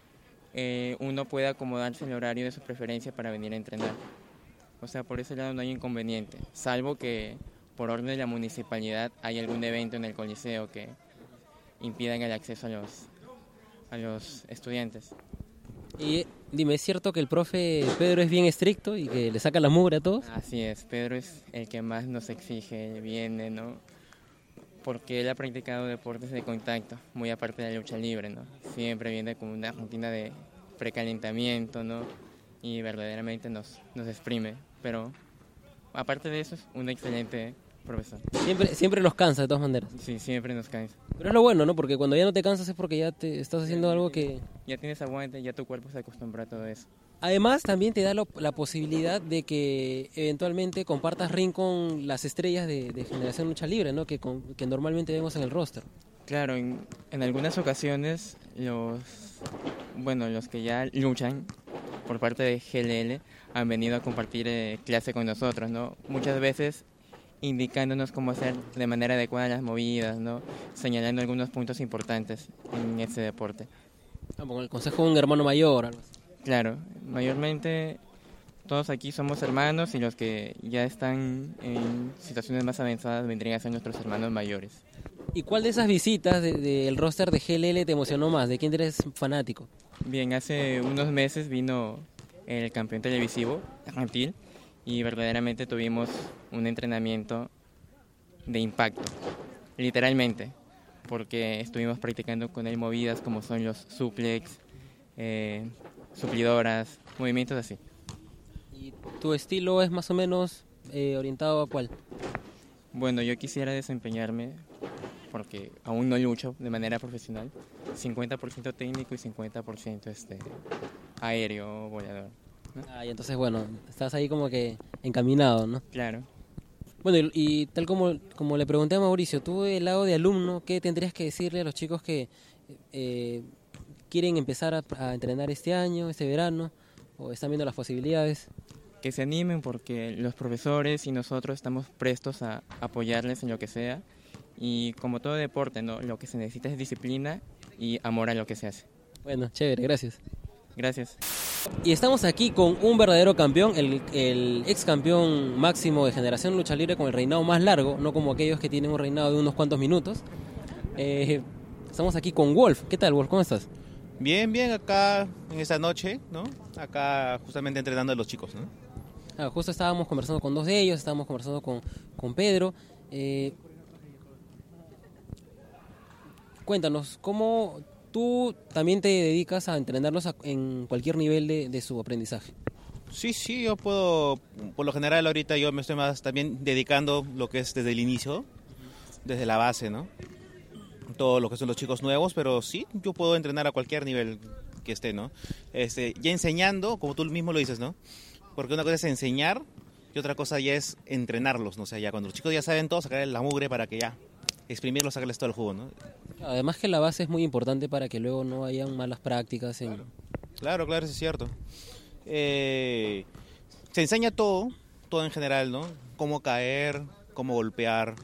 S4: Eh, uno puede acomodarse el horario de su preferencia para venir a entrenar. O sea, por ese lado no hay inconveniente, salvo que por orden de la municipalidad hay algún evento en el coliseo que impidan el acceso a los, a los estudiantes.
S1: Y dime, ¿es cierto que el profe Pedro es bien estricto y que le saca la mugre a todos?
S4: Así es, Pedro es el que más nos exige, viene, ¿no? Porque él ha practicado deportes de contacto, muy aparte de la lucha libre, ¿no? Siempre viene con una rutina de precalentamiento, ¿no? Y verdaderamente nos, nos exprime, pero aparte de eso es un excelente profesor.
S1: Siempre, siempre los cansa de todas maneras.
S4: Sí, siempre nos cansa.
S1: Pero es lo bueno, ¿no? Porque cuando ya no te cansas es porque ya te estás haciendo algo que...
S4: Ya tienes aguante, ya tu cuerpo se acostumbra a todo eso.
S1: Además, también te da lo- la posibilidad de que eventualmente compartas ring con las estrellas de, de Generación Lucha Libre, ¿no? Que, con- que normalmente vemos en el roster.
S4: Claro, en, en algunas ocasiones los, bueno, los que ya luchan por parte de G L L han venido a compartir eh, clase con nosotros, ¿no? Muchas veces indicándonos cómo hacer de manera adecuada las movidas, ¿no? Señalando algunos puntos importantes en este deporte.
S1: Ah, con el consejo de un hermano mayor. Algo así.
S4: Claro, mayormente todos aquí somos hermanos y los que ya están en situaciones más avanzadas vendrían a ser nuestros hermanos mayores.
S1: ¿Y cuál de esas visitas de- del roster de G L L te emocionó más? ¿De quién eres fanático?
S4: Bien, hace unos meses vino el campeón televisivo, Antil, y verdaderamente tuvimos un entrenamiento de impacto, literalmente, porque estuvimos practicando con él movidas como son los suplex, eh, suplidoras, movimientos así.
S1: ¿Y tu estilo es más o menos eh, orientado a cuál?
S4: Bueno, yo quisiera desempeñarme, porque aún no lucho de manera profesional, cincuenta por ciento técnico y cincuenta por ciento este, aéreo, volador.
S1: Ah, y entonces, bueno, estás ahí como que encaminado, ¿no?
S4: Claro.
S1: Bueno, y, y tal como, como le pregunté a Mauricio, tú del lado de alumno, ¿qué tendrías que decirle a los chicos que eh, quieren empezar a, a entrenar este año, este verano, o están viendo las posibilidades?
S4: Que se animen porque los profesores y nosotros estamos prestos a apoyarles en lo que sea. Y como todo deporte, ¿no? Lo que se necesita es disciplina y amor a lo que se hace.
S1: Bueno, chévere, gracias.
S4: Gracias.
S1: Y estamos aquí con un verdadero campeón, el, el ex campeón máximo de Generación Lucha Libre con el reinado más largo, no como aquellos que tienen un reinado de unos cuantos minutos. Eh, estamos aquí con Wolf. ¿Qué tal, Wolf? ¿Cómo estás?
S5: Bien, bien, acá en esta noche, ¿no? Acá justamente entrenando a los chicos, ¿no?
S1: Ah, justo estábamos conversando con dos de ellos, estábamos conversando con, con Pedro. Eh, cuéntanos, ¿cómo tú también te dedicas a entrenarlos a- en cualquier nivel de, de su aprendizaje?
S5: Sí, sí, yo puedo, por lo general ahorita yo me estoy más también dedicando lo que es desde el inicio, desde la base, ¿no? Todo lo que son los chicos nuevos, pero sí, yo puedo entrenar a cualquier nivel que esté, ¿no? Este, ya enseñando, como tú mismo lo dices, ¿no? Porque una cosa es enseñar y otra cosa ya es entrenarlos, ¿no? O sea, ya cuando los chicos ya saben todo, sacarles la mugre para que ya exprimirlos, sacarles todo el jugo, ¿no?
S1: Además que la base es muy importante para que luego no hayan malas prácticas. En...
S5: Claro, claro, eso es cierto. Eh, se enseña todo, todo en general, ¿no? Cómo caer, cómo golpear,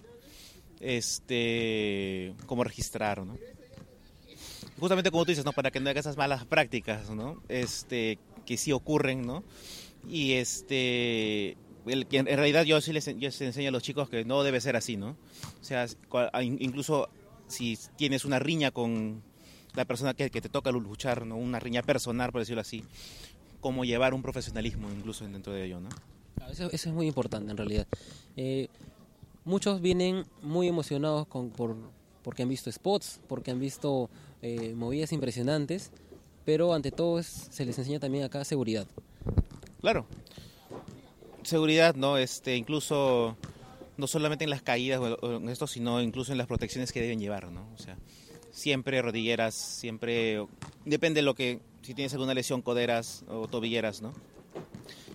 S5: este, cómo registrar, ¿no? Justamente como tú dices, ¿no? Para que no haya esas malas prácticas, ¿no? Este, que sí ocurren, ¿no? Y este, el, que en realidad yo sí les, yo les enseño a los chicos que no debe ser así, ¿no? O sea, cua- incluso si tienes una riña con la persona que, que te toca luchar, ¿no? Una riña personal, por decirlo así, cómo llevar un profesionalismo incluso dentro de ello, ¿no?
S1: Eso, eso es muy importante en realidad. Eh, muchos vienen muy emocionados con, por, porque han visto spots, porque han visto eh, movidas impresionantes, pero ante todo es- se les enseña también acá seguridad.
S5: Claro. Seguridad, ¿no? Este, incluso no solamente en las caídas o o en esto, sino incluso en las protecciones que deben llevar, ¿no? O sea, siempre rodilleras, siempre depende de lo que, si tienes alguna lesión, coderas o tobilleras, ¿no?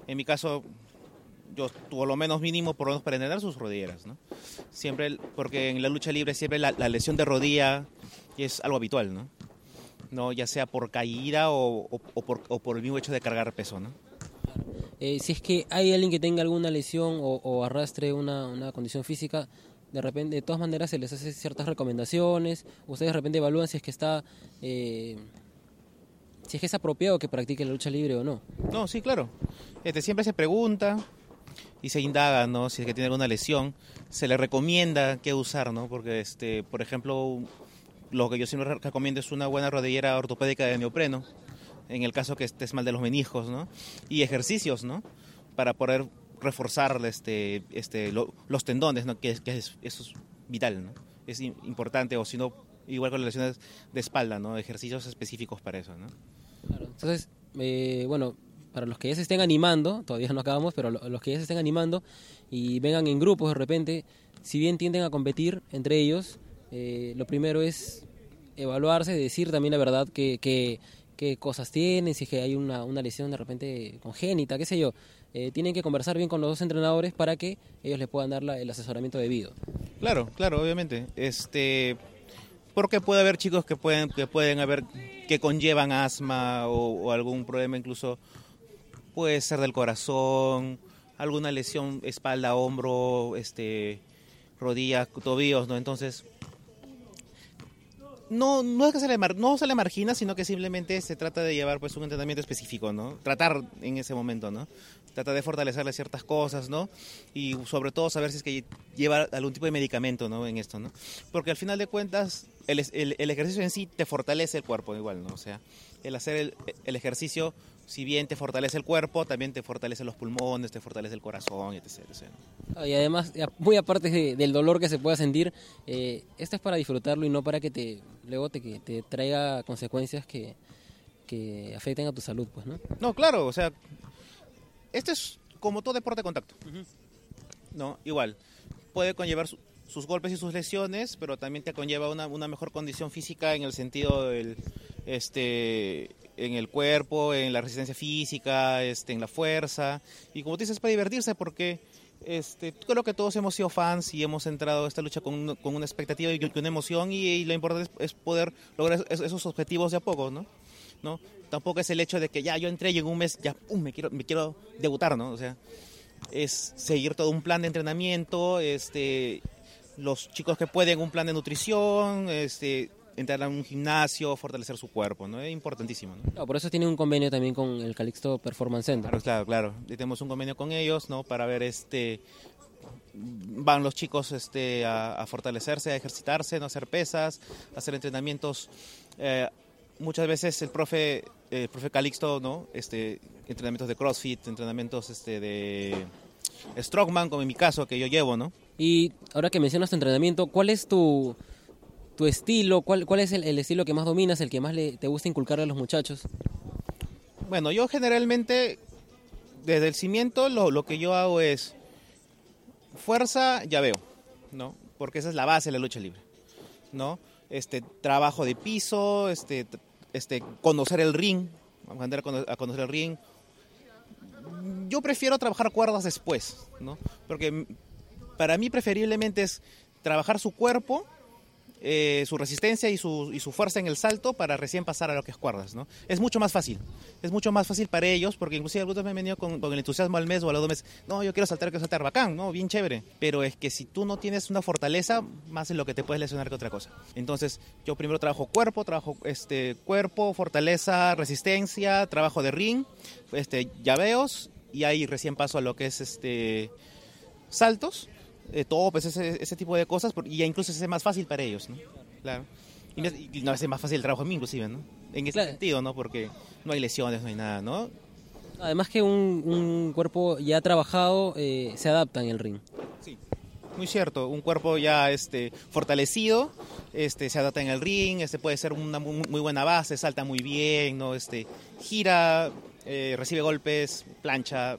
S5: En mi caso, yo tuvo lo menos mínimo por lo menos para entrenar sus rodilleras, ¿no? Siempre, porque en la lucha libre siempre la, la lesión de rodilla es algo habitual, ¿no? ¿No? Ya sea por caída o, o, o, por, o por el mismo hecho de cargar peso, ¿no?
S1: Eh, si es que hay alguien que tenga alguna lesión o, o arrastre una, una condición física, de repente, de todas maneras se les hace ciertas recomendaciones, ustedes de repente evalúan si es que está, eh, si es que es apropiado que practique la lucha libre o no.
S5: No, sí, claro. Este, siempre se pregunta y se indaga, ¿no? Si es que tiene alguna lesión, se le recomienda qué usar, ¿no? Porque, este, por ejemplo, lo que yo siempre recomiendo es una buena rodillera ortopédica de neopreno, en el caso que estés mal de los meniscos, ¿no? Y ejercicios, ¿no? Para poder reforzar este, este, lo, los tendones, ¿no? Que, que es, eso es vital, ¿no? Es importante, o si no, igual con las lesiones de espalda, ¿no? Ejercicios específicos para eso, ¿no?
S1: Claro. Entonces, eh, bueno, para los que ya se estén animando, todavía no acabamos, pero lo, los que ya se estén animando y vengan en grupos de repente, si bien tienden a competir entre ellos, eh, lo primero es evaluarse, decir también la verdad que... que qué cosas tienen, si es que hay una, una lesión de repente congénita, qué sé yo. Eh, tienen que conversar bien con los dos entrenadores para que ellos les puedan dar la, el asesoramiento debido.
S5: Claro, claro, obviamente. Este, porque puede haber chicos que pueden, que pueden haber, que conllevan asma o, o algún problema, incluso puede ser del corazón, alguna lesión espalda, hombro, este, rodillas, tobillos, ¿no? Entonces, No, no es que se le, mar, no se le margina, sino que simplemente se trata de llevar pues un entrenamiento específico, ¿no? Tratar en ese momento, ¿no? Trata de fortalecerle ciertas cosas, ¿no? Y sobre todo saber si es que lleva algún tipo de medicamento, ¿no? En esto, ¿no? Porque al final de cuentas, el, el, el ejercicio en sí te fortalece el cuerpo igual, ¿no? O sea, el hacer el, el ejercicio, si bien te fortalece el cuerpo, también te fortalece los pulmones, te fortalece el corazón, etcétera, etcétera.
S1: Y además, muy aparte de, del dolor que se pueda sentir, eh, esto es para disfrutarlo y no para que te luego te, que te traiga consecuencias que, que afecten a tu salud, pues, ¿no?
S5: No, claro, o sea, esto es como todo deporte de contacto, uh-huh. ¿No? Igual, puede conllevar su, sus golpes y sus lesiones, pero también te conlleva una, una mejor condición física en el sentido del, este, en el cuerpo, en la resistencia física, este, en la fuerza, y como tú dices, para divertirse, porque este, creo que todos hemos sido fans y hemos entrado a esta lucha con, con una expectativa y una emoción, y, y lo importante es, es poder lograr esos objetivos de a poco, ¿no? ¿No? Tampoco es el hecho de que ya yo entré y en un mes ya pum, me quiero me quiero debutar, ¿no? O sea, es seguir todo un plan de entrenamiento, este, los chicos que pueden un plan de nutrición, este, entrar a un gimnasio, fortalecer su cuerpo, ¿no? Es importantísimo, ¿no?
S1: No, por eso tiene un convenio también con el Calixto Performance Center.
S5: Claro, claro, claro. Tenemos un convenio con ellos, ¿no? Para ver, este, van los chicos, este, a, a fortalecerse, a ejercitarse, no hacer pesas, a hacer entrenamientos. Eh, muchas veces el profe, el profe Calixto, ¿no? Este, entrenamientos de CrossFit, entrenamientos, este, de Strongman, como en mi caso que yo llevo, ¿no?
S1: Y ahora que mencionas tu entrenamiento, ¿cuál es tu tu estilo? ¿Cuál, cuál es el, el estilo que más dominas, el que más le, te gusta inculcar a los muchachos?
S5: Bueno, yo generalmente, desde el cimiento, lo, lo que yo hago es fuerza, llaveo, ¿no? Porque esa es la base de la lucha libre, ¿no? Este, trabajo de piso, este, este, conocer el ring, aprender a conocer el ring. Yo prefiero trabajar cuerdas después, ¿no? Porque para mí preferiblemente es trabajar su cuerpo, Eh, su resistencia y su, y su fuerza en el salto para recién pasar a lo que es cuerdas, ¿no? Es mucho más fácil, es mucho más fácil para ellos, porque inclusive algunos me han venido con, con el entusiasmo al mes o a los dos meses, no, yo quiero saltar, quiero saltar, bacán, ¿no? Bien chévere, pero es que si tú no tienes una fortaleza, más en lo que te puedes lesionar que otra cosa. Entonces, yo primero trabajo cuerpo, trabajo este, cuerpo, fortaleza, resistencia, trabajo de ring, este, llaveos, y ahí recién paso a lo que es este, saltos, Eh, todo pues ese, ese tipo de cosas, y ya incluso es más fácil para ellos, ¿no? Claro. Y, me, y no es más fácil el trabajo a mí inclusive, ¿no? En ese claro. sentido, ¿no? Porque no hay lesiones, no hay nada, ¿no?
S1: Además que un, un cuerpo ya trabajado eh, se adapta en el ring.
S5: Sí, muy cierto. Un cuerpo ya este, fortalecido este, se adapta en el ring, este puede ser una muy, muy buena base, salta muy bien, ¿no? Este, gira, eh, recibe golpes, plancha,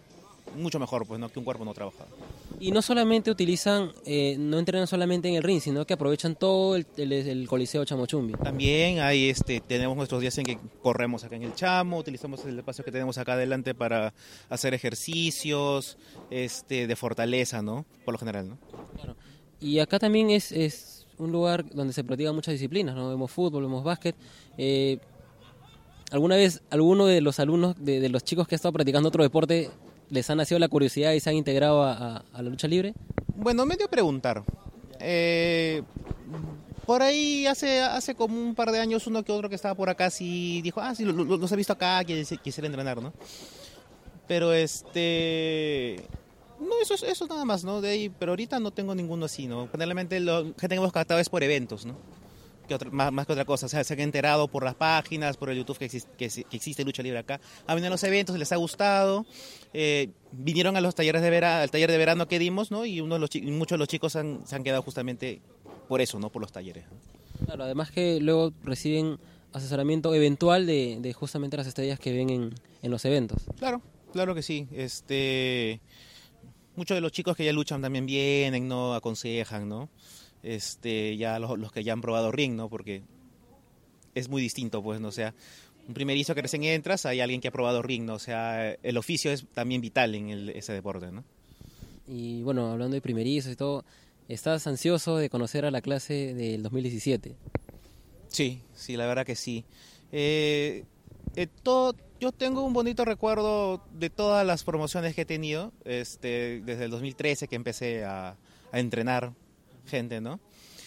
S5: mucho mejor, pues, ¿no? Que un cuerpo no trabajado.
S1: Y no solamente utilizan, eh, no entrenan solamente en el ring, sino que aprovechan todo el, el, el Coliseo Chamochumbi.
S5: También hay, este, tenemos nuestros días en que corremos acá en el Chamo, utilizamos el espacio que tenemos acá adelante para hacer ejercicios, este, de fortaleza, ¿no? Por lo general, ¿no?
S1: Claro. Y acá también es, es un lugar donde se practican muchas disciplinas, ¿no? Vemos fútbol, vemos básquet. Eh, ¿Alguna vez alguno de los alumnos, de, de los chicos que ha estado practicando otro deporte, les ha nacido la curiosidad y se han integrado a, a, a la lucha libre?
S5: Bueno, me dio a preguntar. Eh, por ahí hace hace como un par de años uno que otro que estaba por acá sí dijo, ah, sí, lo- lo- los he visto acá, quis- quisiera entrenar, ¿no? Pero este... No, eso es eso nada más, ¿no? De ahí, pero ahorita no tengo ninguno así, ¿no? Generalmente lo que tenemos captado es por eventos, ¿no? Que otra- más, más que otra cosa, o sea, se han enterado por las páginas, por el YouTube que, exis- que, si- que existe lucha libre acá. Han venido a los eventos, les ha gustado, eh, vinieron a los talleres de verano, al taller de verano que dimos, ¿no? Y uno de los chi- muchos de los chicos han- se han quedado justamente por eso, ¿no? Por los talleres, ¿no?
S1: Claro, además que luego reciben asesoramiento eventual de, de justamente las estrellas que ven en, en los eventos.
S5: Claro, claro que sí. Este, muchos de los chicos que ya luchan también vienen, ¿no? Aconsejan, ¿no? Este, ya los, los que ya han probado ring, ¿no? Porque es muy distinto, pues, ¿no? O sea, un primerizo que recién entras, hay alguien que ha probado ring, ¿no? O sea, el oficio es también vital en el- ese deporte, ¿no?
S1: Y bueno, hablando de primerizos y todo, ¿estás ansioso de conocer a la clase del dos mil diecisiete?
S5: Sí, sí, la verdad que sí. Eh, eh, todo, yo tengo un bonito recuerdo de todas las promociones que he tenido, este, desde el dos mil trece que empecé a, a entrenar gente, ¿no?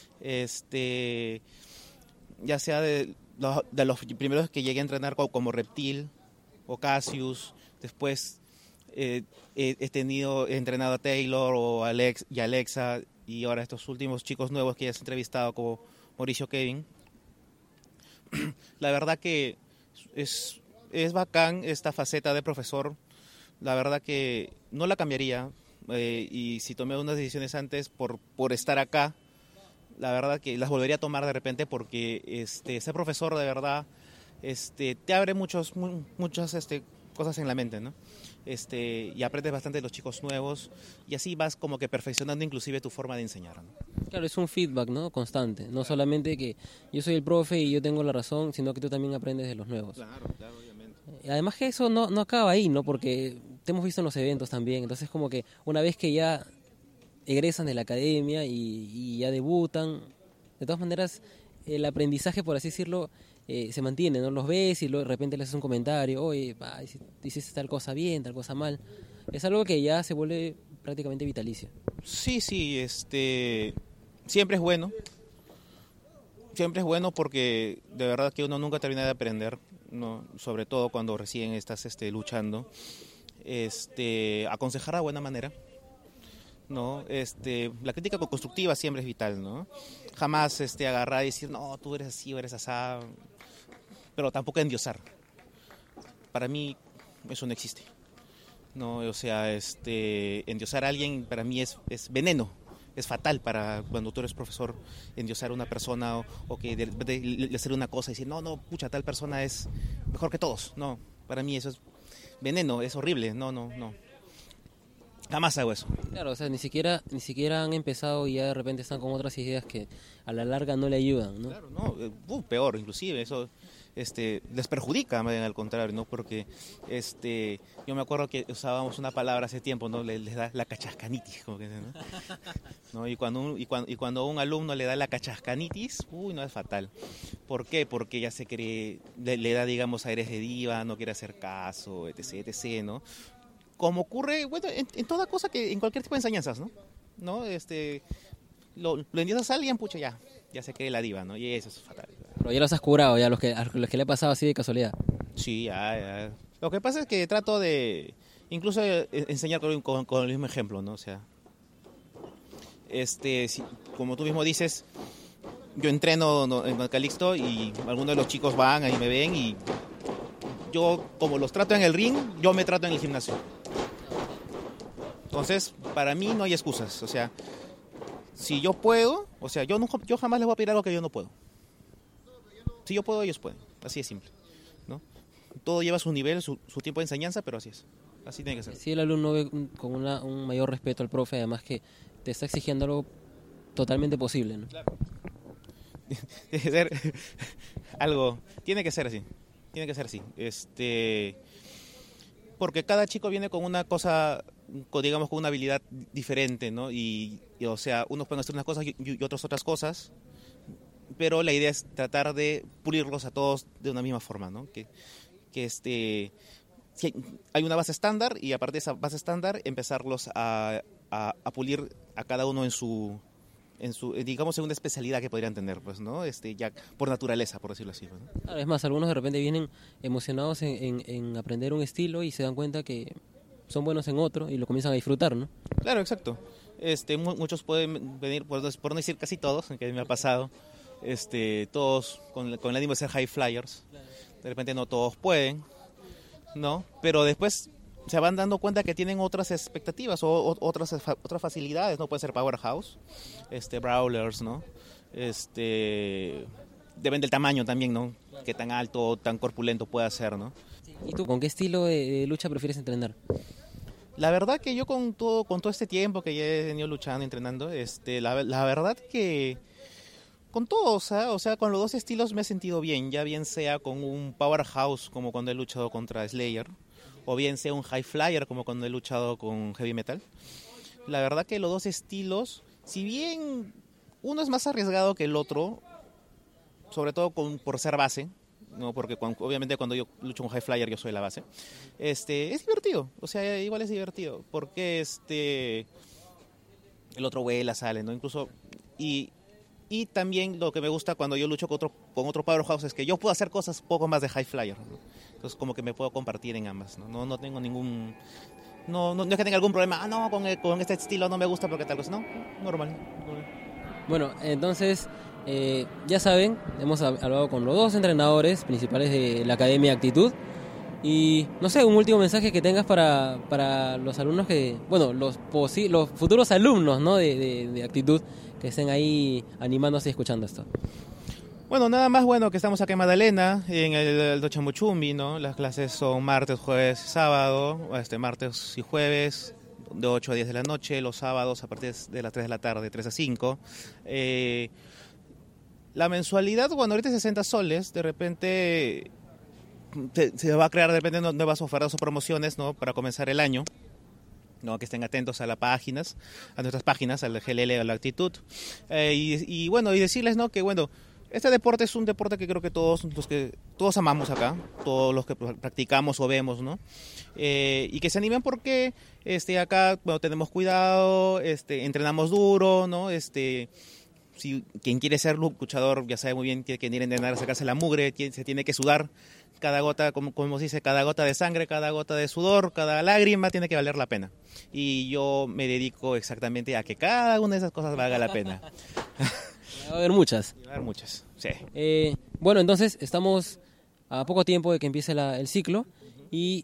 S5: Este, ya sea de los, de los primeros que llegué a entrenar co- como Reptil o Cassius, después eh, he, he tenido, he entrenado a Taylor o Alex y Alexa, y ahora estos últimos chicos nuevos que ya has entrevistado como Mauricio Kevin. La verdad que es, es bacán esta faceta de profesor. La verdad que no la cambiaría. eh, y si tomé unas decisiones antes por, por estar acá, la verdad que las volvería a tomar de repente porque este, ser profesor de verdad este, te abre muchos, mu- muchas este, cosas en la mente, ¿no? Este, y aprendes bastante de los chicos nuevos y así vas como que perfeccionando inclusive tu forma de enseñar, ¿no?
S1: Claro, es un feedback, ¿no? Constante. No solamente que yo soy el profe y yo tengo la razón, sino que tú también aprendes de los nuevos.
S5: Claro, claro, obviamente.
S1: Y además que eso no, no acaba ahí, ¿no? Porque te hemos visto en los eventos también. Entonces como que una vez que ya egresan de la academia y, y ya debutan, de todas maneras el aprendizaje, por así decirlo, eh, se mantiene, ¿no? Los ves y luego de repente les haces un comentario, oye, pa, hici- hiciste tal cosa bien, tal cosa mal. Es algo que ya se vuelve prácticamente vitalicio.
S5: Sí, sí, este, siempre es bueno. Siempre es bueno porque de verdad que uno nunca termina de aprender, ¿no? Sobre todo cuando recién estás este, luchando. Este, aconsejar de buena manera, ¿no? Este, la crítica constructiva siempre es vital, ¿no? Jamás este, agarrar y decir, no, tú eres así o eres asá, pero tampoco endiosar. Para mí eso no existe, ¿no? O sea, este, endiosar a alguien para mí es, es veneno. Es fatal para cuando tú eres profesor endiosar a una persona o, o que de, de- de hacer una cosa y decir, no, no, pucha, tal persona es mejor que todos. No, para mí eso es veneno, es horrible. No, no, no. Jamás hago eso.
S1: Claro, o sea, ni siquiera, ni siquiera han empezado y ya de repente están con otras ideas que a la larga no le ayudan, ¿no?
S5: Claro, no, eh, uh, peor, inclusive, eso este, les perjudica, más bien al contrario, ¿no? Porque este, yo me acuerdo que usábamos una palabra hace tiempo, ¿no? Les, les da la cachascanitis, como que, ¿no? ¿No? Y, cuando un, y, cuando, y cuando a un alumno le da la cachascanitis, uy, no es fatal. ¿Por qué? Porque ya se cree, le, le da, digamos, aires de diva, no quiere hacer caso, etc, etc, ¿no? Como ocurre, bueno, en, en toda cosa que, en cualquier tipo de enseñanzas, ¿no? ¿No? Este, lo, lo endiosas a alguien, pucha, ya, ya se cree la diva, ¿no? Y eso es fatal.
S1: Pero ya los has curado, ya los que, a los que le ha pasado así de casualidad.
S5: Sí, ya, ya. Lo que pasa es que trato de, incluso eh, enseñar con, con- con el mismo ejemplo, ¿no? O sea, este, si- como tú mismo dices, yo entreno ¿no? en Calixto y algunos de los chicos van ahí me ven y yo, como los trato en el ring, yo me trato en el gimnasio. Entonces, para mí no hay excusas. O sea, si yo puedo, o sea, yo, no, yo jamás les voy a pedir algo que yo no puedo. Si yo puedo, ellos pueden. Así es simple, ¿no? Todo lleva su nivel, su, su tiempo de enseñanza, pero así es. Así tiene que ser.
S1: Si el alumno ve un- con una, un mayor respeto al profe, además que te está exigiendo algo totalmente posible, ¿no?
S5: Tiene que ser algo, tiene que ser así, tiene que ser así. Este, porque cada chico viene con una cosa, con, digamos, con una habilidad diferente, ¿no? Y, y, o sea, unos pueden hacer unas cosas y, y otros otras cosas, pero la idea es tratar de pulirlos a todos de una misma forma, ¿no? Que, que este, que hay una base estándar y aparte de esa base estándar empezarlos a, a, a pulir a cada uno en su en su, digamos, en una especialidad que podrían tener, pues, ¿no? Este, ya por naturaleza, por decirlo así, pues, ¿no?
S1: Claro, es más, algunos de repente vienen emocionados en, en, en aprender un estilo y se dan cuenta que son buenos en otro y lo comienzan a disfrutar, ¿no?
S5: Claro, exacto. Este, mu- muchos pueden venir, por, por no decir casi todos, que me ha pasado, este, todos con, con el ánimo de ser high flyers. De repente no todos pueden, ¿no? Pero después se van dando cuenta que tienen otras expectativas o, o- otras fa- otras facilidades, ¿no? Puede ser powerhouse, este, brawlers, ¿no? Este, depende del tamaño también, ¿no? Qué tan alto o tan corpulento pueda ser, ¿no?
S1: ¿Y tú con qué estilo de, de lucha prefieres entrenar?
S5: La verdad que yo con todo, con todo este tiempo que ya he venido luchando, entrenando, este, la, la verdad que con todos, ¿eh? O sea, con los dos estilos me he sentido bien, ya bien sea con un powerhouse como cuando he luchado contra Slayer, o bien sea un high flyer como cuando he luchado con heavy metal. La verdad que los dos estilos, si bien uno es más arriesgado que el otro, sobre todo con, por ser base, no, porque cuando, obviamente cuando yo lucho con high flyer yo soy la base. Este, es divertido, o sea, igual es divertido, porque este el otro vuela, sale, ¿no? Incluso y y también lo que me gusta cuando yo lucho con otro con otro powerhouse es que yo puedo hacer cosas poco más de high flyer, ¿no? Entonces como que me puedo compartir en ambas, ¿no? No, no tengo ningún no, no, no es que tenga algún problema, ah, no, con, el- con este estilo no me gusta porque tal cosa, no, normal. normal.
S1: Bueno, entonces, eh, ya saben, hemos hab- hablado con los dos entrenadores principales de la Academia Actitud. Y, no sé, un último mensaje que tengas para, para los alumnos que, bueno, los, posi- los futuros alumnos, ¿no? de, de, de Actitud que estén ahí animándose y escuchando esto.
S5: Bueno, nada más bueno que estamos acá en Magdalena, en el, el Dochamuchumbi, ¿no? Las clases son martes, jueves y sábado, este, martes y jueves de ocho a diez de la noche, los sábados a partir de las tres de la tarde, tres a cinco. Eh, la mensualidad, bueno, ahorita es sesenta soles, de repente se, se va a crear de repente nu- nuevas ofertas o promociones, ¿no? Para comenzar el año. No, que estén atentos a las páginas, a nuestras páginas, al G L L, a la actitud. Eh, y, y bueno, y decirles, ¿no? Que bueno, este deporte es un deporte que creo que todos los que todos amamos acá, todos los que practicamos o vemos, ¿no? Eh, y que se animen porque este acá, bueno, tenemos cuidado, este, entrenamos duro, ¿no? Este, si quien quiere ser luchador ya sabe muy bien que tiene que ir a entrenar, a sacarse la mugre, tiene- se tiene que sudar. Cada gota, como, como se dice, cada gota de sangre, cada gota de sudor, cada lágrima tiene que valer la pena. Y yo me dedico exactamente a que cada una de esas cosas valga la pena.
S1: Va a haber muchas.
S5: Y va a haber muchas, sí.
S1: Eh, bueno, entonces estamos a poco tiempo de que empiece la- el ciclo. ¿Y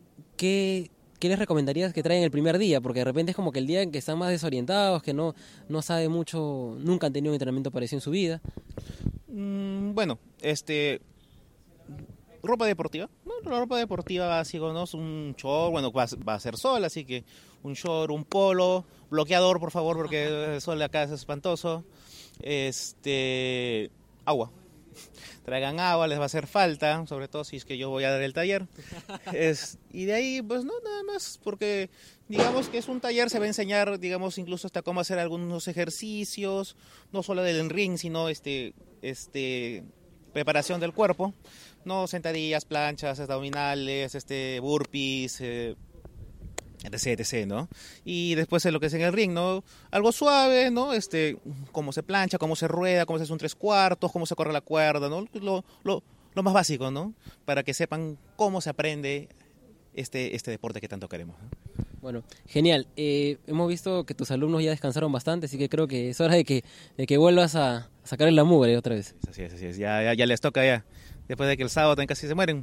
S1: qué, qué les recomendarías que traigan el primer día? Porque de repente es como que el día en que están más desorientados, que no, no saben mucho, nunca han tenido un entrenamiento parecido en su vida.
S5: Mm, bueno, este... ropa deportiva, ¿no? La ropa deportiva básico, ¿no? Es un short, bueno, va, a- va a ser sol, así que un short, un polo, bloqueador, por favor, porque el sol de acá es espantoso. Este, agua. Traigan agua, les va a hacer falta, sobre todo si es que yo voy a dar el taller. Es, y de ahí, pues no, nada más, porque digamos que es un taller, se va a enseñar, digamos, incluso hasta cómo hacer algunos ejercicios, no solo del ring, sino este, este, preparación del cuerpo. No, sentadillas, planchas, abdominales, este, burpees, eh, etc, etc, ¿no? Y después en lo que es en el ring, ¿no? Algo suave, ¿no? Este, cómo se plancha, cómo se rueda, cómo se hace un tres cuartos, cómo se corre la cuerda, ¿no? Lo, lo, lo más básico, ¿no? Para que sepan cómo se aprende este, este deporte que tanto queremos, ¿no?
S1: Bueno, genial. Eh, hemos visto que tus alumnos ya descansaron bastante, así que creo que es hora de que, de que vuelvas a, a sacarle la mugre otra vez.
S5: Así es, así es. Ya, ya, ya les toca ya. Después de que el sábado también casi se mueren.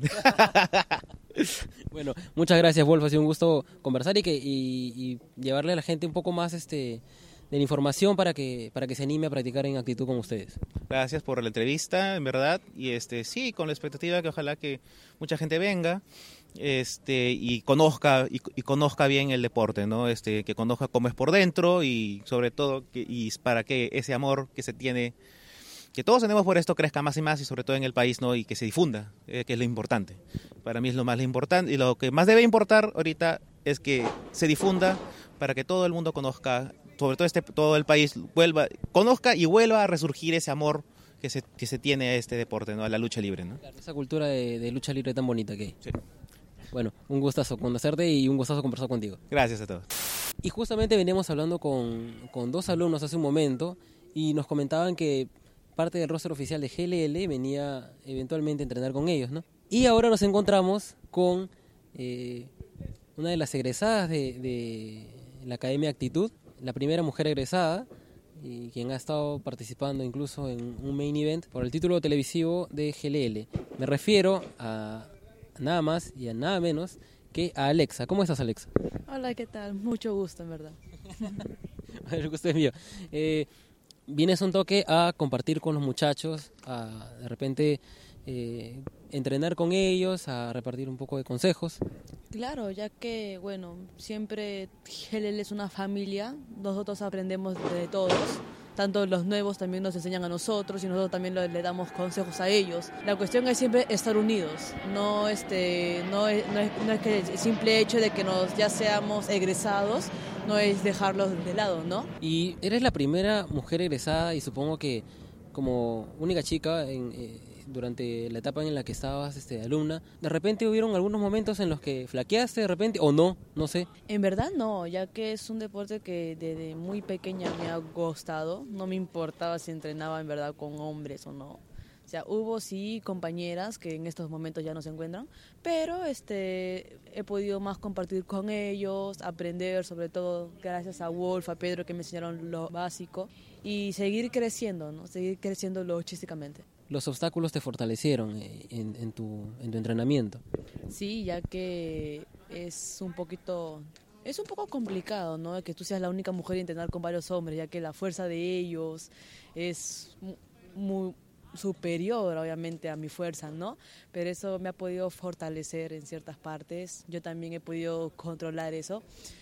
S1: Bueno, muchas gracias, Wolf. Ha sido un gusto conversar y que y, y llevarle a la gente un poco más este de la información para que para que se anime a practicar en actitud con ustedes.
S5: Gracias por la entrevista, en verdad. Y este sí, con la expectativa que ojalá que mucha gente venga. este y conozca y, y conozca bien el deporte, ¿no? Este, que conozca cómo es por dentro y sobre todo que, y para que ese amor que se tiene, que todos tenemos por esto, crezca más y más y sobre todo en el país, ¿no? Y que se difunda, eh, que es lo importante. Para mí es lo más importante y lo que más debe importar ahorita es que se difunda para que todo el mundo conozca, sobre todo este todo el país vuelva, conozca y vuelva a resurgir ese amor que se que se tiene a este deporte, ¿no? A la lucha libre, ¿no?
S1: Claro, esa cultura de, de lucha libre tan bonita que hay.
S5: Sí.
S1: Bueno, un gustazo conocerte y un gustazo conversar contigo.
S5: Gracias a todos.
S1: Y justamente veníamos hablando con, con dos alumnos hace un momento y nos comentaban que parte del roster oficial de G L L venía eventualmente a entrenar con ellos, ¿no? Y ahora nos encontramos con eh, una de las egresadas de, de la Academia Actitud, la primera mujer egresada, y quien ha estado participando incluso en un main event por el título televisivo de G L L. Me refiero a nada más y a nada menos que a Alexa. ¿Cómo estás, Alexa?
S6: Hola, ¿qué tal? Mucho gusto, en verdad.
S1: El gusto es mío. Eh, vienes un toque a compartir con los muchachos, a de repente eh, entrenar con ellos, a repartir un poco de consejos.
S6: Claro, ya que, bueno, siempre G L L es una familia, nosotros aprendemos de todos, tanto los nuevos también nos enseñan a nosotros y nosotros también le, le damos consejos a ellos. La cuestión es siempre estar unidos, no, este, no, es, no, es, no es que el simple hecho de que nos ya seamos egresados, no es dejarlos de lado, ¿no?
S1: Y eres la primera mujer egresada y supongo que como única chica en, eh, durante la etapa en la que estabas este, alumna, de repente hubieron algunos momentos en los que flaqueaste de repente o no, no sé.
S6: En verdad no, ya que es un deporte que desde muy pequeña me ha gustado, no me importaba si entrenaba en verdad con hombres o no. O sea, hubo sí compañeras que en estos momentos ya no se encuentran, pero este he podido más compartir con ellos, aprender, sobre todo gracias a Wolf, a Pedro que me enseñaron lo básico y seguir creciendo, ¿no? Seguir creciendo logísticamente.
S1: Los obstáculos te fortalecieron en, en, tu, en tu entrenamiento.
S6: Sí, ya que es un poquito... Es un poco complicado, ¿no? Que tú seas la única mujer y entrenar con varios hombres, ya que la fuerza de ellos es muy superior, obviamente, a mi fuerza, ¿no? Pero eso me ha podido fortalecer en ciertas partes. Yo también he podido controlar eso.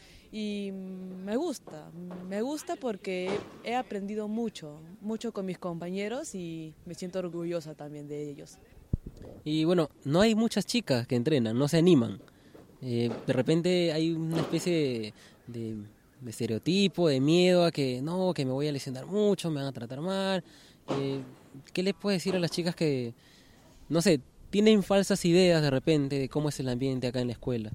S6: Y me gusta, me gusta porque he aprendido mucho, mucho con mis compañeros y me siento orgullosa también de ellos.
S1: Y bueno, no hay muchas chicas que entrenan, no se animan. Eh, de repente hay una especie de, de, de estereotipo, de miedo a que no, que me voy a lesionar mucho, me van a tratar mal. Eh, ¿Qué les puedes decir a las chicas que, no sé, tienen falsas ideas de repente de cómo es el ambiente acá en la escuela?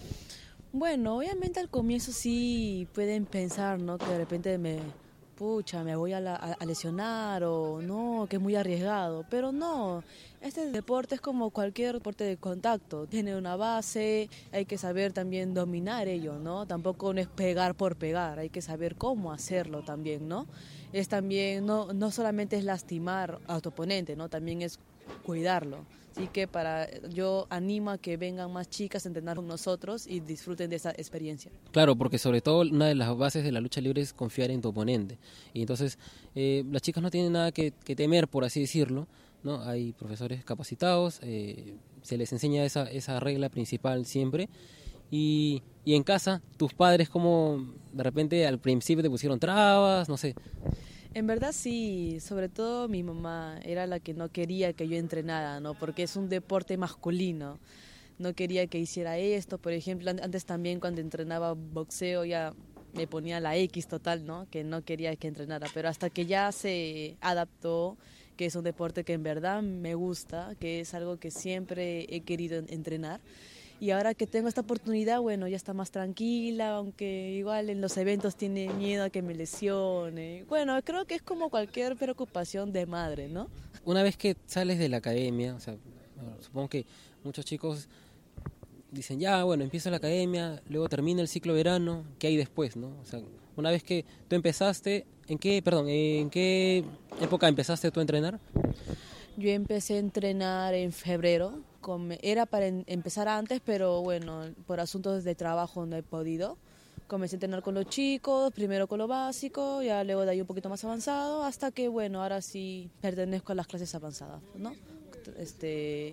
S6: Bueno, obviamente al comienzo sí pueden pensar, ¿no? Que de repente me, pucha, me voy a, la, a lesionar o no, que es muy arriesgado. Pero no, este deporte es como cualquier deporte de contacto. Tiene una base, hay que saber también dominar ello, ¿no? Tampoco no es pegar por pegar, hay que saber cómo hacerlo también, ¿no? Es también, no, no solamente es lastimar a tu oponente, ¿no? También es cuidarlo. Así que para yo animo a que vengan más chicas a entrenar con nosotros y disfruten de esa experiencia.
S1: Claro, porque sobre todo una de las bases de la lucha libre es confiar en tu oponente. Y entonces eh, las chicas no tienen nada que, que temer, por así decirlo, ¿no? Hay profesores capacitados, eh, se les enseña esa, esa regla principal siempre. Y, y en casa, tus padres, como de repente al principio te pusieron trabas, no sé.
S6: En verdad sí, sobre todo mi mamá era la que no quería que yo entrenara, ¿no? Porque es un deporte masculino. No quería que hiciera esto, por ejemplo, antes también cuando entrenaba boxeo ya me ponía la X total, ¿no? Que no quería que entrenara, pero hasta que ya se adaptó, que es un deporte que en verdad me gusta, que es algo que siempre he querido entrenar. Y ahora que tengo esta oportunidad, bueno, ya está más tranquila, aunque igual en los eventos tiene miedo a que me lesione. Bueno, creo que es como cualquier preocupación de madre, ¿no?
S1: Una vez que sales de la academia, o sea, supongo que muchos chicos dicen, ya, bueno, empiezo la academia, luego termina el ciclo de verano, ¿qué hay después, no? O sea, una vez que tú empezaste, ¿en qué, perdón, en qué época empezaste tú a entrenar?
S6: Yo empecé a entrenar en febrero. Era para empezar antes, pero bueno, por asuntos de trabajo no he podido. Comencé a entrenar con los chicos, primero con lo básico, ya luego de ahí un poquito más avanzado, hasta que bueno, ahora sí pertenezco a las clases avanzadas, ¿no? Este,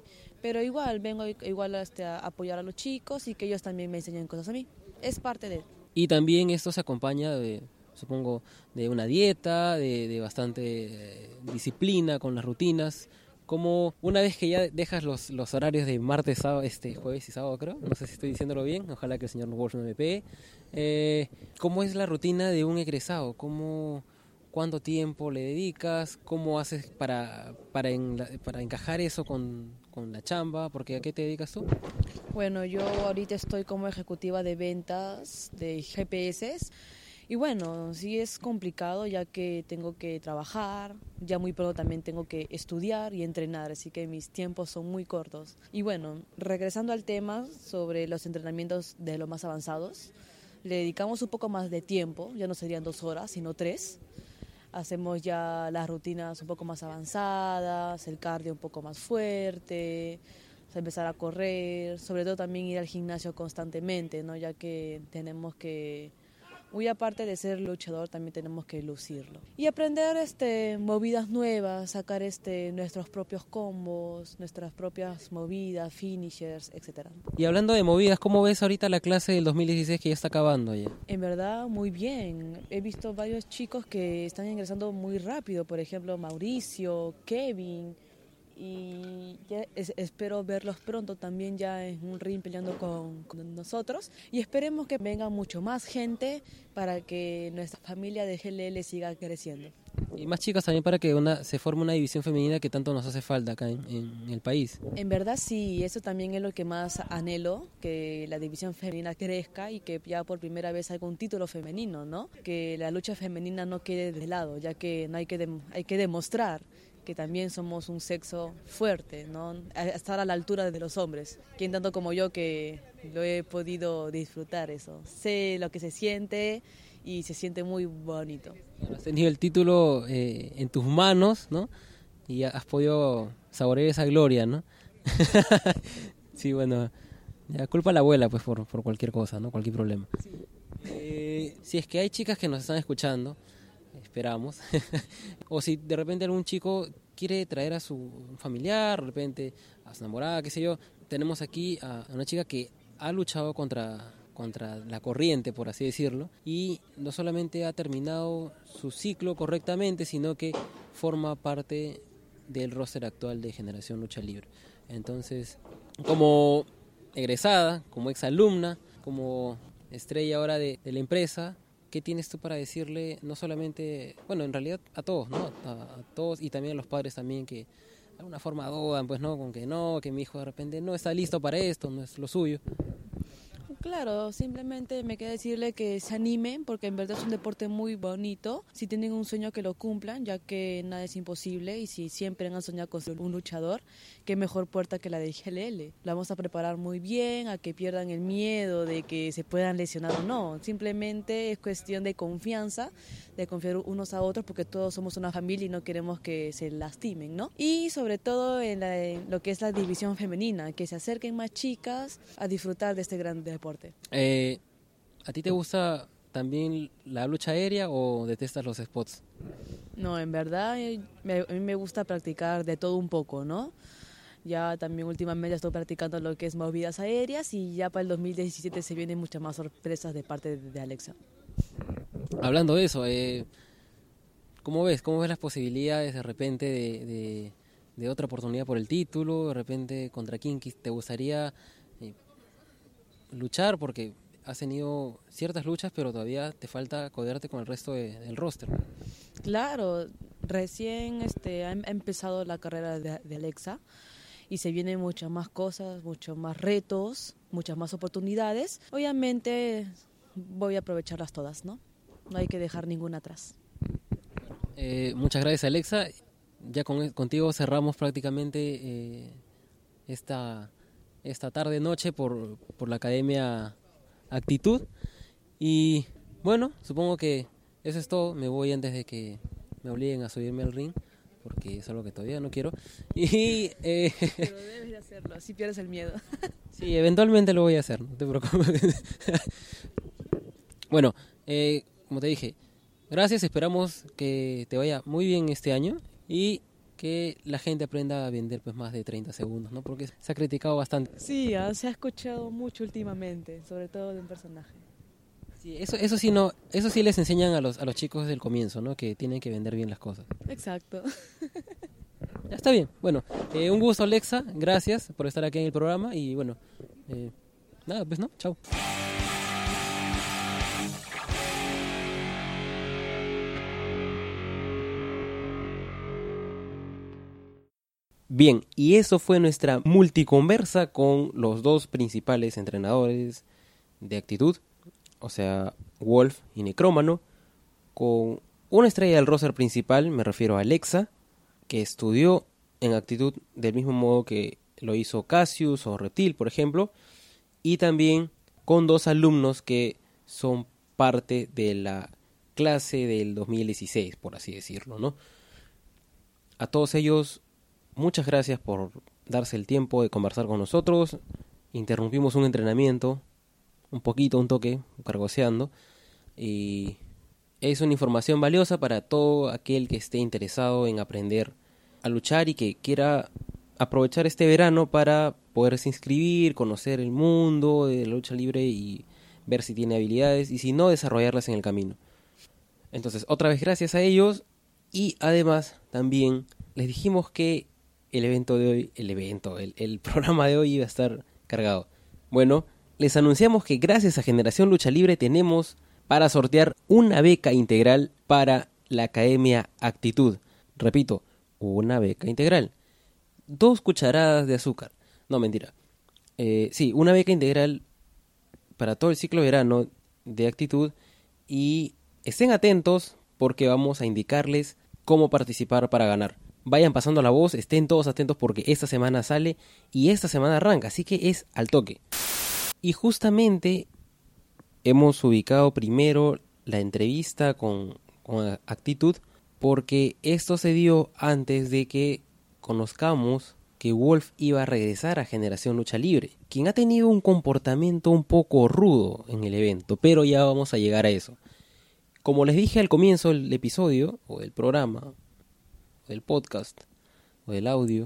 S6: pero igual vengo igual este, a apoyar a los chicos y que ellos también me enseñen cosas a mí. Es parte de...
S1: Y también esto se acompaña de, supongo, de una dieta, de, de bastante eh, disciplina con las rutinas. Como una vez que ya dejas los, los horarios de martes, sábado, este, jueves y sábado, creo, no sé si estoy diciéndolo bien, ojalá que el señor Wolf no me pegue, eh, ¿cómo es la rutina de un egresado? ¿Cómo, ¿Cuánto tiempo le dedicas? ¿Cómo haces para, para, en, para encajar eso con, con la chamba? Porque ¿a qué te dedicas tú?
S6: Bueno, yo ahorita estoy como ejecutiva de ventas de G P S. Y bueno, sí es complicado ya que tengo que trabajar, ya muy pronto también tengo que estudiar y entrenar, así que mis tiempos son muy cortos. Y bueno, regresando al tema sobre los entrenamientos de los más avanzados, le dedicamos un poco más de tiempo, ya no serían dos horas, sino tres. Hacemos ya las rutinas un poco más avanzadas, el cardio un poco más fuerte, empezar a correr, sobre todo también ir al gimnasio constantemente, ¿no? Ya que tenemos que... Muy aparte de ser luchador, también tenemos que lucirlo. Y aprender este, movidas nuevas, sacar este, nuestros propios combos, nuestras propias movidas, finishers, etcétera.
S1: Y hablando de movidas, ¿cómo ves ahorita la clase del dos mil dieciséis que ya está acabando ya?
S6: En verdad, muy bien. He visto varios chicos que están ingresando muy rápido, por ejemplo, Mauricio, Kevin... y ya es, espero verlos pronto también ya en un ring peleando con, con nosotros y esperemos que venga mucho más gente para que nuestra familia de G L L siga creciendo.
S1: Y más chicas también para que una se forme una división femenina que tanto nos hace falta acá en, en el país.
S6: En verdad sí, eso también es lo que más anhelo, que la división femenina crezca y que ya por primera vez haya un título femenino, ¿no? Que la lucha femenina no quede de lado, ya que no hay que, de, hay que demostrar que también somos un sexo fuerte, ¿no? Estar a la altura de los hombres. Quien tanto como yo que lo he podido disfrutar eso. Sé lo que se siente y se siente muy bonito.
S1: Has tenido el título eh, en tus manos, ¿no? Y has podido saborear esa gloria, ¿no? Sí, bueno, ya culpa a la abuela pues por, por cualquier cosa, ¿no? Cualquier problema. Sí. Eh, si es que hay chicas que nos están escuchando, esperamos, o si de repente algún chico quiere traer a su familiar, de repente a su enamorada, qué sé yo, tenemos aquí a una chica que ha luchado contra, contra la corriente, por así decirlo, y no solamente ha terminado su ciclo correctamente, sino que forma parte del roster actual de Generación Lucha Libre. Entonces, como egresada, como exalumna, como estrella ahora de, de la empresa, ¿qué tienes tú para decirle, no solamente, bueno, en realidad a todos, ¿no? A, a todos y también a los padres también que de alguna forma dudan, pues, ¿no? Con que no, que mi hijo de repente no está listo para esto, no es lo suyo.
S6: Claro, simplemente me queda decirle que se animen porque en verdad es un deporte muy bonito. Si tienen un sueño que lo cumplan, ya que nada es imposible y si siempre han soñado con ser un luchador, qué mejor puerta que la de G L L. La vamos a preparar muy bien, a que pierdan el miedo de que se puedan lesionar o no. Simplemente es cuestión de confianza, de confiar unos a otros porque todos somos una familia y no queremos que se lastimen, ¿no? Y sobre todo en, la, en lo que es la división femenina, que se acerquen más chicas a disfrutar de este gran deporte.
S1: Eh, ¿A ti te gusta también la lucha aérea o detestas los spots?
S6: No, en verdad eh, me, a mí me gusta practicar de todo un poco, ¿no? Ya también últimamente estoy practicando lo que es movidas aéreas y ya para el dos mil diecisiete se vienen muchas más sorpresas de parte de, de Alexa.
S1: Hablando de eso, eh, ¿cómo ves? ¿Cómo ves las posibilidades de repente de, de, de otra oportunidad por el título? De repente, ¿contra quién te gustaría eh, luchar? Porque has tenido ciertas luchas, pero todavía te falta codearte con el resto de, del roster.
S6: Claro, recién este, ha empezado la carrera de, de Alexa y se vienen muchas más cosas, muchos más retos, muchas más oportunidades. Obviamente voy a aprovecharlas todas, ¿no? No hay que dejar ninguna atrás.
S1: Eh, muchas gracias, Alexa. Ya con, contigo cerramos prácticamente eh, esta, esta tarde-noche por, por la Academia Actitud. Y bueno, supongo que eso es todo. Me voy antes de que me obliguen a subirme al ring, porque es algo que todavía no quiero. Y, eh,
S6: Pero debes de hacerlo, así pierdes el miedo.
S1: Sí, eventualmente lo voy a hacer, no te preocupes. Bueno, eh, como te dije, gracias, esperamos que te vaya muy bien este año y que la gente aprenda a vender pues más de treinta segundos, ¿no? Porque se ha criticado bastante.
S6: Sí, ah, se ha escuchado mucho últimamente, sobre todo de un personaje.
S1: Sí, eso, eso sí no, eso sí les enseñan a los, a los chicos desde el comienzo, ¿no? Que tienen que vender bien las cosas.
S6: Exacto.
S1: Ya está bien. Bueno, eh, un gusto, Alexa. Gracias por estar aquí en el programa y bueno, eh, nada, pues no, chao. Bien, y eso fue nuestra multiconversa con los dos principales entrenadores de Actitud, o sea, Wolf y Necrómano, con una estrella del roster principal, me refiero a Alexa, que estudió en Actitud del mismo modo que lo hizo Cassius o Reptil, por ejemplo, y también con dos alumnos que son parte de la clase del dos mil dieciséis, por así decirlo, ¿no? A todos ellos, muchas gracias por darse el tiempo de conversar con nosotros. Interrumpimos un entrenamiento, un poquito, un toque, cargoseando, y es una información valiosa para todo aquel que esté interesado en aprender a luchar y que quiera aprovechar este verano para poderse inscribir, conocer el mundo de la lucha libre y ver si tiene habilidades y si no, desarrollarlas en el camino. Entonces, otra vez gracias a ellos y además también les dijimos que el evento de hoy, el evento, el, el programa de hoy iba a estar cargado. Bueno, les anunciamos que gracias a Generación Lucha Libre tenemos para sortear una beca integral para la Academia Actitud. Repito, una beca integral. Dos cucharadas de azúcar. No, mentira. Eh, sí, una beca integral para todo el ciclo de verano de Actitud. Y estén atentos porque vamos a indicarles cómo participar para ganar. Vayan pasando la voz, estén todos atentos porque esta semana sale y esta semana arranca, así que es al toque. Y justamente hemos ubicado primero la entrevista con, con Actitud porque esto se dio antes de que conozcamos que Wolf iba a regresar a Generación Lucha Libre, quien ha tenido un comportamiento un poco rudo en el evento, pero ya vamos a llegar a eso. Como les dije al comienzo del episodio, o del programa, del podcast, o del audio,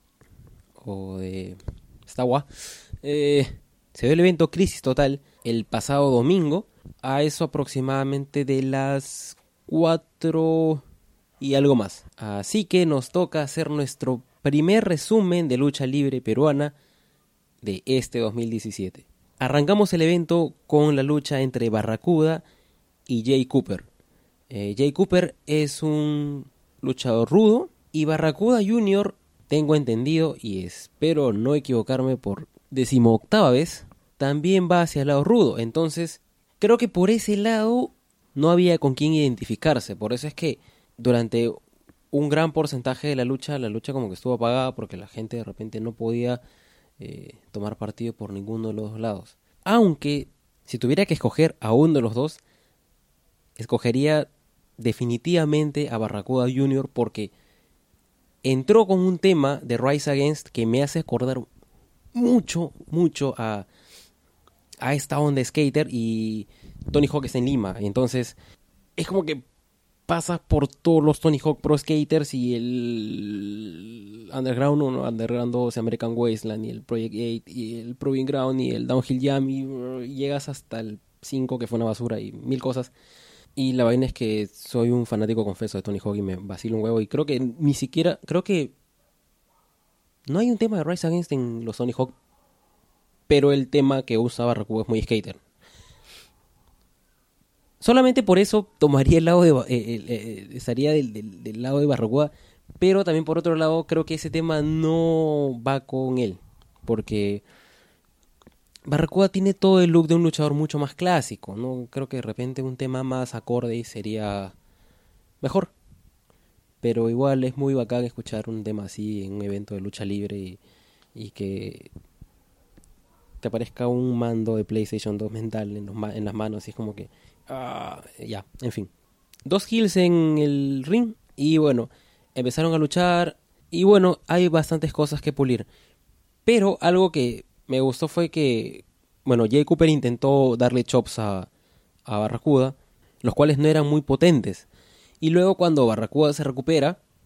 S1: o de esta guá, eh, se dio el evento Crisis Total el pasado domingo, a eso aproximadamente de las cuatro y algo más. Así que nos toca hacer nuestro primer resumen de lucha libre peruana de este dos mil diecisiete. Arrancamos el evento con la lucha entre Barracuda y Jay Cooper. Eh, Jay Cooper es un luchador rudo y Barracuda Junior, tengo entendido y espero no equivocarme por decimoctava vez, también va hacia el lado rudo. Entonces creo que por ese lado no había con quién identificarse. Por eso es que durante un gran porcentaje de la lucha, la lucha como que estuvo apagada porque la gente de repente no podía eh, tomar partido por ninguno de los dos lados. Aunque si tuviera que escoger a uno de los dos, escogería definitivamente a Barracuda Junior porque entró con un tema de Rise Against que me hace acordar mucho, mucho a, a esta onda skater y Tony Hawk está en Lima. Entonces es como que pasa por todos los Tony Hawk Pro Skaters y el Underground uno, Underground dos, American Wasteland y el Project ocho y el Proving Ground y el Downhill Jam y, y llegas hasta el cinco que fue una basura y mil cosas. Y la vaina es que soy un fanático confeso de Tony Hawk y me vacilo un huevo y creo que ni siquiera, creo que no hay un tema de Rise Against en los Tony Hawk, pero el tema que usa Barracuda es muy skater. Solamente por eso tomaría el lado de eh, eh, eh, estaría del, del, del lado de Barracuda, pero también por otro lado creo que ese tema no va con él, porque Barracuda tiene todo el look de un luchador mucho más clásico, ¿no? Creo que de repente un tema más acorde sería mejor. Pero igual es muy bacán escuchar un tema así en un evento de lucha libre y, y que te aparezca un mando de PlayStation dos mental en, los ma- en las manos y es como que ah, ya, en fin. Dos heels en el ring y bueno, empezaron a luchar y bueno, hay bastantes cosas que pulir. Pero algo que me gustó fue que, bueno, Jay Cooper intentó darle chops a, a Barracuda, los cuales no eran muy potentes. Y luego cuando Barracuda se recupera,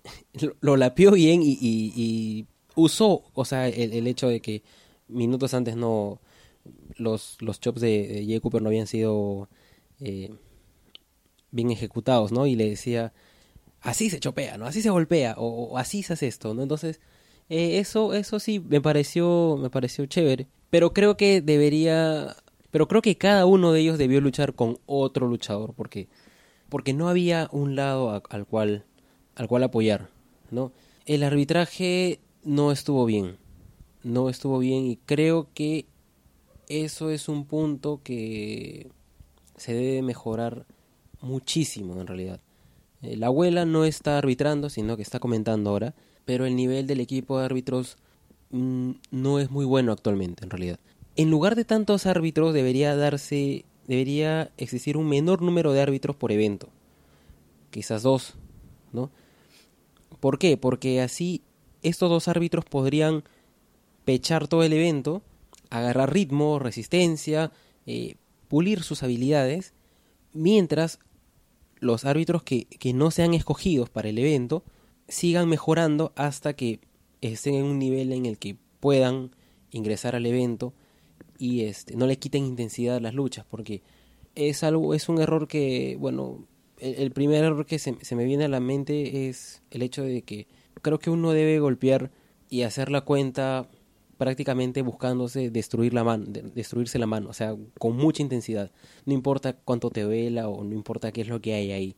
S1: lo, lo lapió bien y, y, y usó, o sea, el, el hecho de que minutos antes no los, los chops de, de Jay Cooper no habían sido eh, bien ejecutados, ¿no? Y le decía, así se chopea, ¿no? Así se golpea, o, o así se hace esto, ¿no? Entonces, eh, eso, eso sí me pareció, me pareció chévere. Pero creo que debería, pero creo que cada uno de ellos debió luchar con otro luchador, porque, porque no había un lado a, al cual, al cual apoyar, ¿no? El arbitraje no estuvo bien, no estuvo bien y creo que eso es un punto que se debe mejorar muchísimo en realidad. Eh, la abuela no está arbitrando, sino que está comentando ahora, pero el nivel del equipo de árbitros mmm, no es muy bueno actualmente en realidad. En lugar de tantos árbitros debería darse, debería existir un menor número de árbitros por evento, quizás dos, ¿no? ¿Por qué? Porque así estos dos árbitros podrían pechar todo el evento, agarrar ritmo, resistencia, eh, pulir sus habilidades, mientras los árbitros que, que no sean escogidos para el evento sigan mejorando hasta que estén en un nivel en el que puedan ingresar al evento y este no le quiten intensidad a las luchas, porque es algo, es un error que, bueno, el, el primer error que se, se me viene a la mente es el hecho de que creo que uno debe golpear y hacer la cuenta prácticamente buscándose destruir la mano, de, destruirse la mano, o sea, con mucha intensidad. No importa cuánto te duela o no importa qué es lo que hay ahí.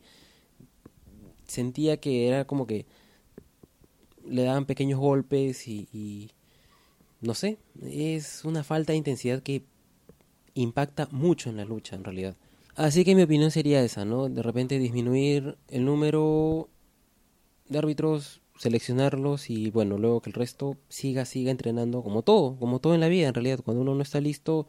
S1: Sentía que era como que le daban pequeños golpes y, y no sé, es una falta de intensidad que impacta mucho en la lucha en realidad. Así que mi opinión sería esa, ¿no? De repente disminuir el número de árbitros, seleccionarlos y bueno, luego que el resto siga, siga entrenando como todo, como todo en la vida en realidad. Cuando uno no está listo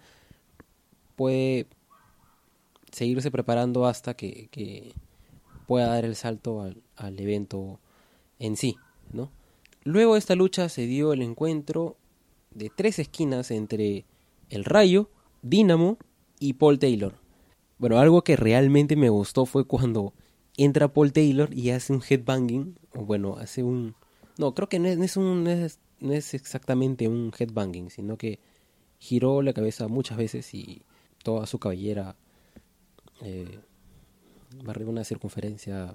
S1: puede seguirse preparando hasta que, que pueda dar el salto al, al evento en sí, ¿no? Luego de esta lucha se dio el encuentro de tres esquinas entre El Rayo, Dynamo y Paul Taylor. Bueno, algo que realmente me gustó fue cuando entra Paul Taylor y hace un headbanging, o bueno, hace un... No, creo que no es, no es, un, no es, no es exactamente un headbanging, sino que giró la cabeza muchas veces y toda su cabellera eh, barrió una circunferencia...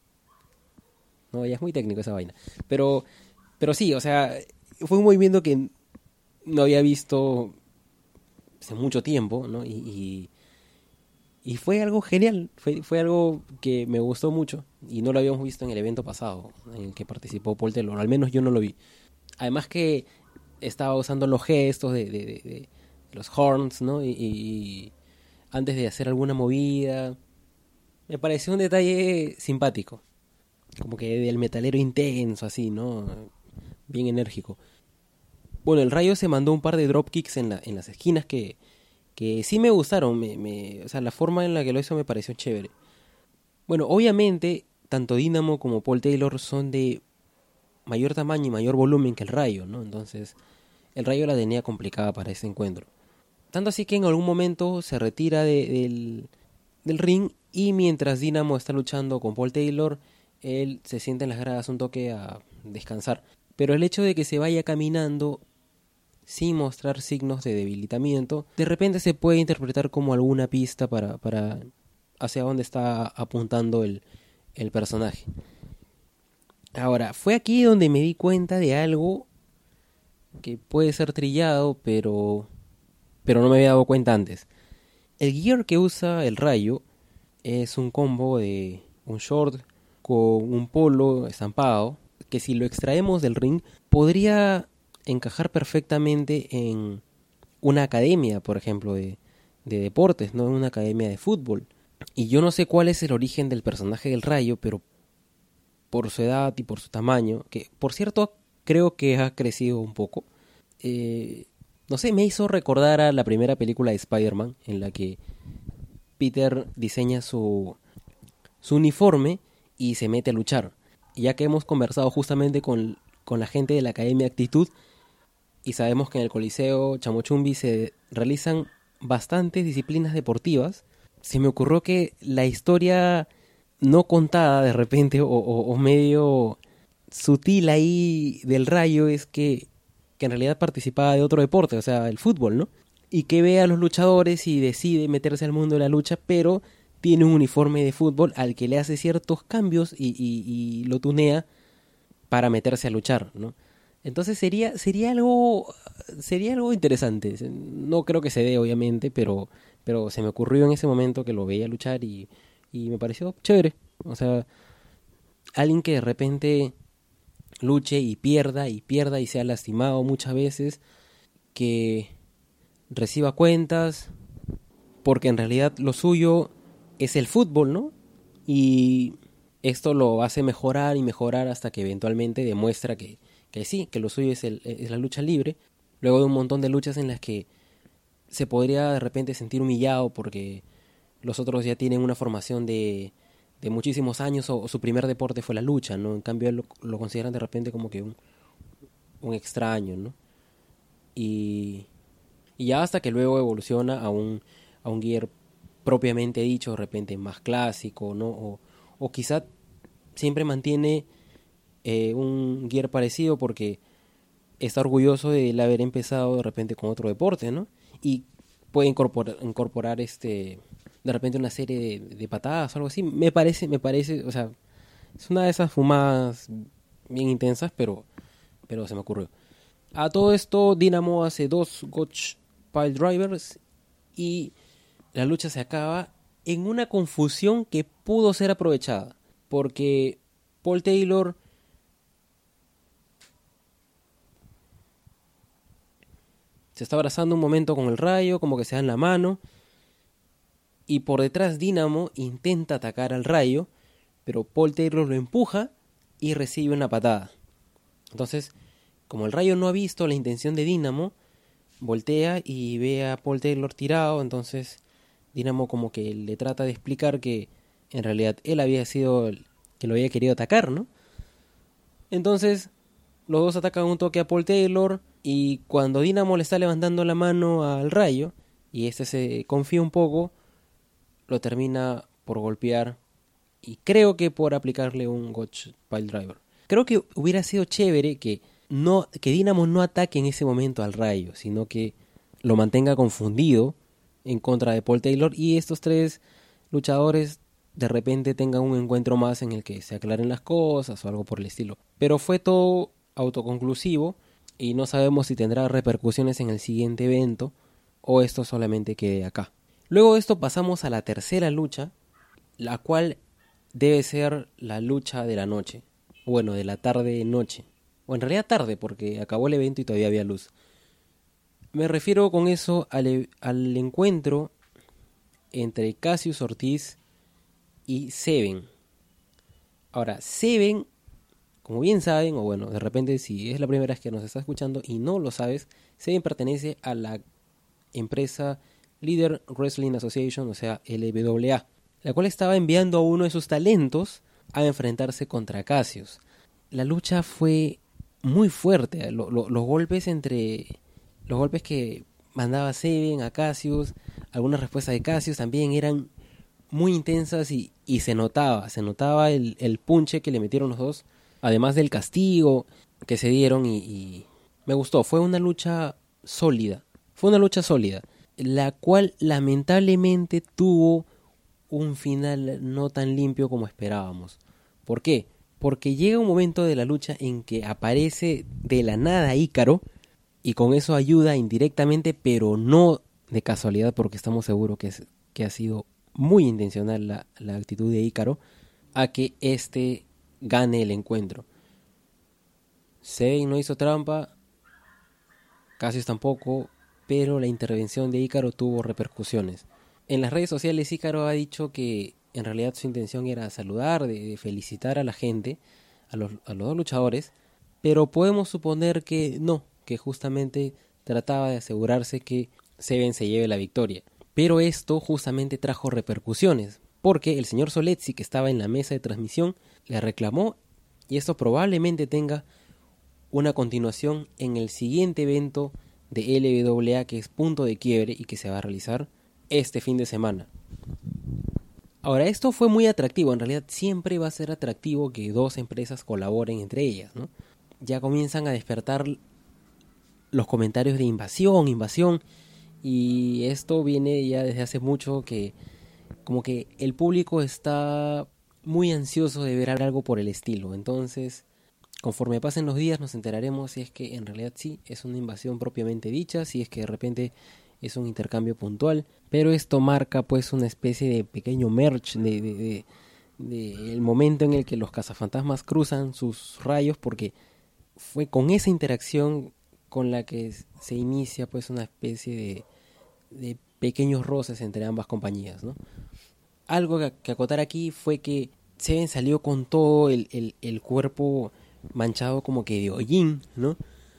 S1: No, ya es muy técnico esa vaina. Pero, pero sí, o sea, fue un movimiento que no había visto hace mucho tiempo, ¿no? Y... y Y fue algo genial, fue, fue algo que me gustó mucho y no lo habíamos visto en el evento pasado en el que participó Paul Taylor, al menos yo no lo vi. Además que estaba usando los gestos de, de, de, de los horns, ¿no? Y, y antes de hacer alguna movida, me pareció un detalle simpático, como que del metalero intenso, así, ¿no? Bien enérgico. Bueno, el Rayo se mandó un par de dropkicks en, la, en las esquinas que... que sí me gustaron, me, me, o sea, la forma en la que lo hizo me pareció chévere. Bueno, obviamente, tanto Dynamo como Paul Taylor son de mayor tamaño y mayor volumen que el Rayo, ¿no? Entonces, el Rayo la tenía complicada para ese encuentro. Tanto así que en algún momento se retira de, del, del ring y mientras Dynamo está luchando con Paul Taylor, él se sienta en las gradas un toque a descansar. Pero el hecho de que se vaya caminando sin mostrar signos de debilitamiento, de repente se puede interpretar como alguna pista para, para hacia dónde está apuntando el, el personaje. Ahora, fue aquí donde me di cuenta de algo que puede ser trillado, pero, pero no me había dado cuenta antes. El gear que usa el Rayo es un combo de un short con un polo estampado, que si lo extraemos del ring, podría encajar perfectamente en una academia, por ejemplo, de, de deportes, no en una academia de fútbol. Y yo no sé cuál es el origen del personaje del Rayo, pero por su edad y por su tamaño, que por cierto creo que ha crecido un poco, eh, no sé, me hizo recordar a la primera película de Spider-Man, en la que Peter diseña su, su uniforme y se mete a luchar. Y ya que hemos conversado justamente con, con la gente de la Academia Actitud, y sabemos que en el Coliseo Chamochumbi se realizan bastantes disciplinas deportivas, se me ocurrió que la historia no contada de repente o, o, o medio sutil ahí del Rayo es que, que en realidad participaba de otro deporte, o sea, el fútbol, ¿no? Y que ve a los luchadores y decide meterse al mundo de la lucha, pero tiene un uniforme de fútbol al que le hace ciertos cambios y, y, y lo tunea para meterse a luchar, ¿no? Entonces sería sería algo sería algo interesante. No creo que se dé, obviamente, pero pero se me ocurrió en ese momento que lo veía luchar y, y me pareció chévere. O sea, alguien que de repente luche y pierda y pierda y sea lastimado muchas veces, que reciba cuentas, porque en realidad lo suyo es el fútbol, ¿no? Y esto lo hace mejorar y mejorar hasta que eventualmente demuestra que, que sí, que lo suyo es, el, es la lucha libre, luego de un montón de luchas en las que se podría de repente sentir humillado porque los otros ya tienen una formación de, de muchísimos años o, o su primer deporte fue la lucha, ¿no? En cambio él lo, lo consideran de repente como que un, un extraño, ¿no? Y, y ya hasta que luego evoluciona a un, a un gear propiamente dicho, de repente más clásico, ¿no? O, o quizá siempre mantiene eh, un gear parecido porque está orgulloso de él haber empezado de repente con otro deporte, ¿no? Y puede incorporar, incorporar este de repente una serie de, de patadas o algo así. Me parece, me parece, o sea, es una de esas fumadas bien intensas, pero, pero se me ocurrió. A todo esto, Dynamo hace dos Gotch Pile Drivers y la lucha se acaba en una confusión que pudo ser aprovechada, porque Paul Taylor se está abrazando un momento con el Rayo, como que se dan la mano, y por detrás Dynamo intenta atacar al Rayo, pero Paul Taylor lo empuja y recibe una patada. Entonces, como el Rayo no ha visto la intención de Dynamo, voltea y ve a Paul Taylor tirado, entonces Dynamo como que le trata de explicar que en realidad él había sido el que lo había querido atacar, ¿no? Entonces, los dos atacan un toque a Paul Taylor y cuando Dynamo le está levantando la mano al Rayo y este se confía un poco, lo termina por golpear y creo que por aplicarle un Gotch Pile Driver. Creo que hubiera sido chévere que no que Dynamo no ataque en ese momento al Rayo, sino que lo mantenga confundido en contra de Paul Taylor y estos tres luchadores de repente tengan un encuentro más en el que se aclaren las cosas o algo por el estilo. Pero fue todo autoconclusivo y no sabemos si tendrá repercusiones en el siguiente evento o esto solamente quede acá. Luego de esto pasamos a la tercera lucha, la cual debe ser la lucha de la noche, bueno, de la tarde-noche, o en realidad tarde porque acabó el evento y todavía había luz. Me refiero con eso al, al encuentro entre Cassius Ortiz y Seven. Ahora, Seven, como bien saben, o bueno, de repente si es la primera vez que nos está escuchando y no lo sabes, Seven pertenece a la empresa Leader Wrestling Association, o sea, L W A, la cual estaba enviando a uno de sus talentos a enfrentarse contra Cassius. La lucha fue muy fuerte, lo, lo, los golpes entre los golpes que mandaba Seven a Cassius, algunas respuestas de Cassius también eran muy intensas y, y se notaba, se notaba el, el punche que le metieron los dos, además del castigo que se dieron y, y me gustó, fue una lucha sólida, fue una lucha sólida, la cual lamentablemente tuvo un final no tan limpio como esperábamos. ¿Por qué? Porque llega un momento de la lucha en que aparece de la nada Ícaro y con eso ayuda indirectamente, pero no de casualidad, porque estamos seguros que, es, que ha sido muy intencional la, la actitud de Ícaro, a que éste gane el encuentro. Seven no hizo trampa, Cassius tampoco, pero la intervención de Ícaro tuvo repercusiones. En las redes sociales Ícaro ha dicho que en realidad su intención era saludar, de, de felicitar a la gente, a los, a los dos luchadores, pero podemos suponer que no, que justamente trataba de asegurarse que Seven se lleve la victoria. Pero esto justamente trajo repercusiones, porque el señor Soletzi, que estaba en la mesa de transmisión, le reclamó y esto probablemente tenga una continuación en el siguiente evento de L W A, que es Punto de Quiebre y que se va a realizar este fin de semana. Ahora, esto fue muy atractivo. En realidad siempre va a ser atractivo que dos empresas colaboren entre ellas, ¿no? Ya comienzan a despertar los comentarios de invasión, invasión. Y esto viene ya desde hace mucho, que como que el público está muy ansioso de ver algo por el estilo. Entonces, conforme pasen los días nos enteraremos si es que en realidad sí es una invasión propiamente dicha, si es que de repente es un intercambio puntual. Pero esto marca pues una especie de pequeño merge de, de, de, de el momento en el que los cazafantasmas cruzan sus rayos, porque fue con esa interacción con la que se inicia pues una especie de, de pequeños roces entre ambas compañías, ¿no? Algo que, que acotar aquí fue que Seven salió con todo el, el, el cuerpo manchado como que de hollín, ¿no?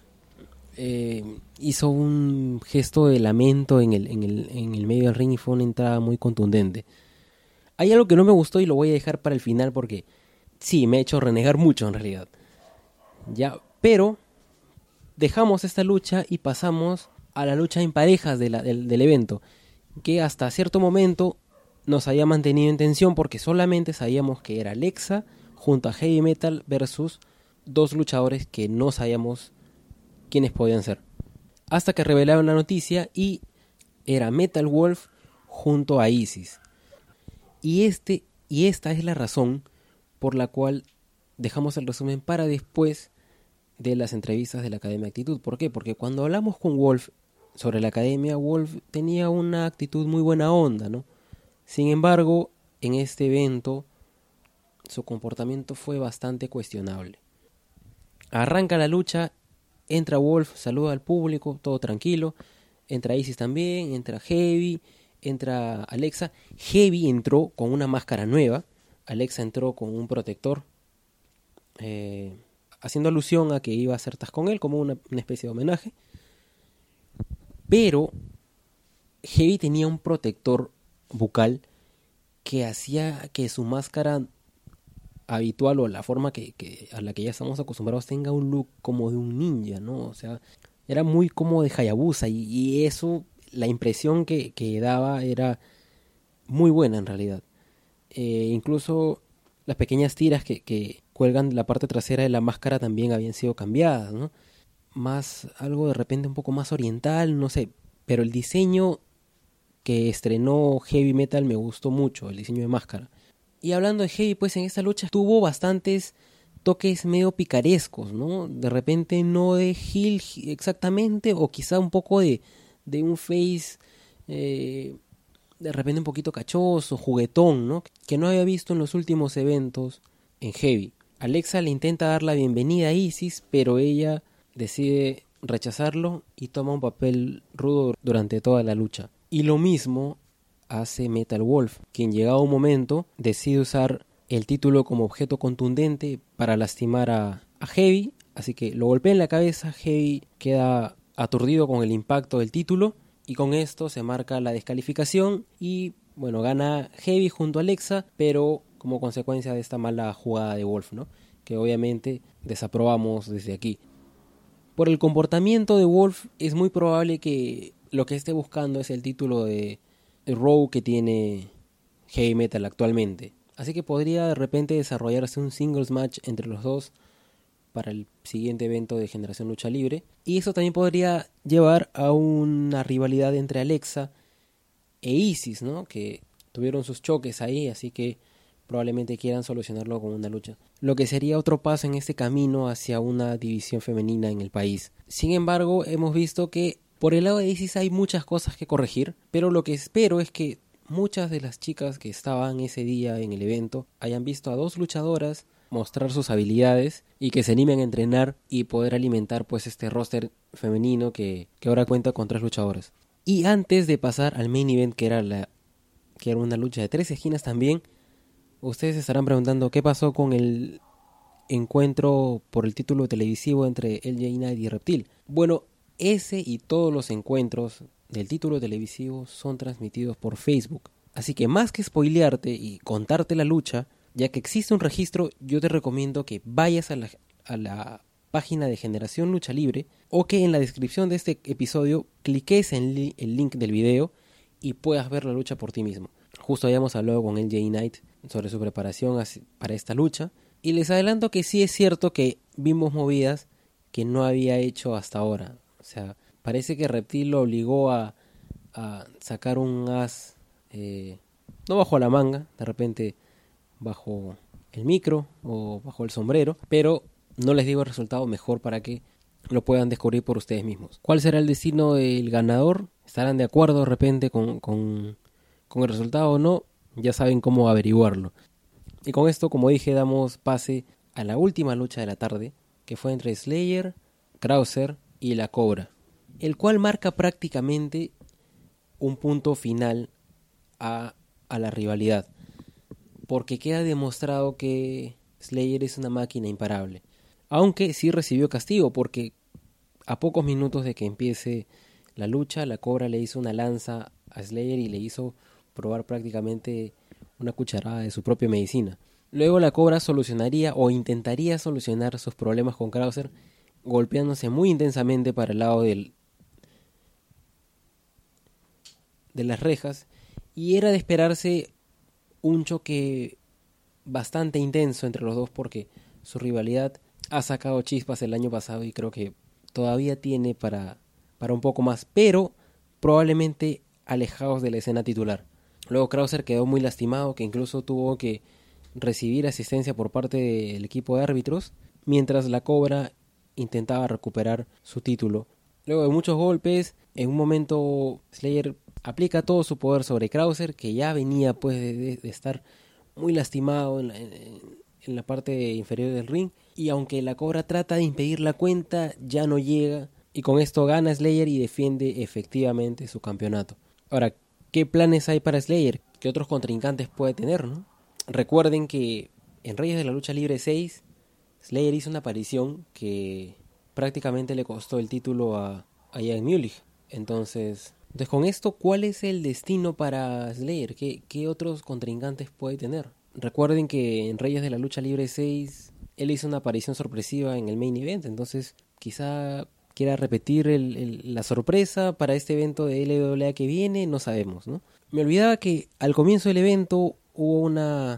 S1: Eh, hizo un gesto de lamento en el, en, el, en el medio del ring y fue una entrada muy contundente. Hay algo que no me gustó y lo voy a dejar para el final porque sí, me ha hecho renegar mucho en realidad. Ya, pero dejamos esta lucha y pasamos a la lucha en parejas de la, del, del evento, que hasta cierto momento nos había mantenido en tensión porque solamente sabíamos que era Alexa junto a Heavy Metal versus dos luchadores que no sabíamos quiénes podían ser. Hasta que revelaron la noticia y era Metal Wolf junto a Isis. Y, este, y esta es la razón por la cual dejamos el resumen para después de las entrevistas de la Academia Actitud. ¿Por qué? Porque cuando hablamos con Wolf sobre la Academia, Wolf tenía una actitud muy buena onda, ¿no? Sin embargo, en este evento su comportamiento fue bastante cuestionable. Arranca la lucha, entra Wolf, saluda al público, todo tranquilo. Entra Isis también, entra Heavy, entra Alexa. Heavy entró con una máscara nueva, Alexa entró con un protector, eh, haciendo alusión a que iba a hacer tas con él, como una, una especie de homenaje. Pero Heavy tenía un protector bucal que hacía que su máscara habitual o la forma que, que a la que ya estamos acostumbrados tenga un look como de un ninja, ¿no? O sea, era muy como de Hayabusa y, y eso, la impresión que, que daba era muy buena en realidad. Eh, incluso las pequeñas tiras que, que cuelgan la parte trasera de la máscara también habían sido cambiadas, ¿no? Más, algo de repente un poco más oriental, no sé, pero el diseño que estrenó Heavy Metal me gustó mucho, el diseño de máscara. Y hablando de Heavy, pues en esta lucha tuvo bastantes toques medio picarescos, ¿no? De repente no de heel exactamente, o quizá un poco de, de un face eh, de repente un poquito cachoso, juguetón, ¿no? Que no había visto en los últimos eventos en Heavy. Alexa le intenta dar la bienvenida a Isis, pero ella decide rechazarlo y toma un papel rudo durante toda la lucha. Y lo mismo hace Metal Wolf, quien llegado un momento decide usar el título como objeto contundente para lastimar a, a Heavy, así que lo golpea en la cabeza. Heavy queda aturdido con el impacto del título y con esto se marca la descalificación y bueno, gana Heavy junto a Alexa, pero como consecuencia de esta mala jugada de Wolf, ¿no? Que obviamente desaprobamos desde aquí. Por el comportamiento de Wolf es muy probable que lo que esté buscando es el título de Raw que tiene Heavy Metal actualmente. Así que podría de repente desarrollarse un singles match entre los dos para el siguiente evento de Generación Lucha Libre. Y eso también podría llevar a una rivalidad entre Alexa e Isis, ¿no? Que tuvieron sus choques ahí, así que probablemente quieran solucionarlo con una lucha. Lo que sería otro paso en este camino hacia una división femenina en el país. Sin embargo, hemos visto que por el lado de Isis hay muchas cosas que corregir, pero lo que espero es que muchas de las chicas que estaban ese día en el evento hayan visto a dos luchadoras mostrar sus habilidades y que se animen a entrenar y poder alimentar pues este roster femenino que, que ahora cuenta con tres luchadoras. Y antes de pasar al main event, que era, la, que era una lucha de tres esquinas también, ustedes estarán preguntando qué pasó con el encuentro por el título televisivo entre L J Knight y Reptil. Bueno, ese y todos los encuentros del título televisivo son transmitidos por Facebook. Así que más que spoilearte y contarte la lucha, ya que existe un registro, yo te recomiendo que vayas a la, a la página de Generación Lucha Libre o que en la descripción de este episodio cliques en li- el link del video y puedas ver la lucha por ti mismo. Justo habíamos hablado con L J Knight sobre su preparación para esta lucha. Y les adelanto que sí es cierto que vimos movidas que no había hecho hasta ahora. O sea, parece que Reptil lo obligó a, a sacar un as, eh, no bajo la manga, de repente bajo el micro o bajo el sombrero, pero no les digo el resultado, mejor para que lo puedan descubrir por ustedes mismos. ¿Cuál será el destino del ganador? ¿Estarán de acuerdo de repente con, con, con el resultado o no? Ya saben cómo averiguarlo. Y con esto, como dije, damos pase a la última lucha de la tarde, que fue entre Slayer, Krauser y La Cobra, el cual marca prácticamente un punto final a, a la rivalidad, porque queda demostrado que Slayer es una máquina imparable, aunque sí recibió castigo, porque a pocos minutos de que empiece la lucha, La Cobra le hizo una lanza a Slayer y le hizo probar prácticamente una cucharada de su propia medicina. Luego La Cobra solucionaría o intentaría solucionar sus problemas con Krauser, golpeándose muy intensamente para el lado del, de las rejas, y era de esperarse un choque bastante intenso entre los dos, porque su rivalidad ha sacado chispas el año pasado y creo que todavía tiene para, para un poco más, pero probablemente alejados de la escena titular. Luego Krauser quedó muy lastimado, que incluso tuvo que recibir asistencia por parte del equipo de árbitros, mientras La Cobra intentaba recuperar su título. Luego de muchos golpes, en un momento Slayer aplica todo su poder sobre Krauser, que ya venía pues de, de, de estar muy lastimado en la, en, en la parte inferior del ring, y aunque La Cobra trata de impedir la cuenta, ya no llega, y con esto gana Slayer y defiende efectivamente su campeonato. Ahora, ¿qué planes hay para Slayer? ¿Qué otros contrincantes puede tener, no? Recuerden que en Reyes de la Lucha Libre seis, Slayer hizo una aparición que prácticamente le costó el título a, a Jan Mulich. Entonces, entonces, con esto, ¿cuál es el destino para Slayer? ¿Qué, qué otros contrincantes puede tener? Recuerden que en Reyes de la Lucha Libre seis, él hizo una aparición sorpresiva en el main event. Entonces, quizá quiera repetir el, el, la sorpresa para este evento de L W A que viene, no sabemos, ¿no? Me olvidaba que al comienzo del evento hubo una,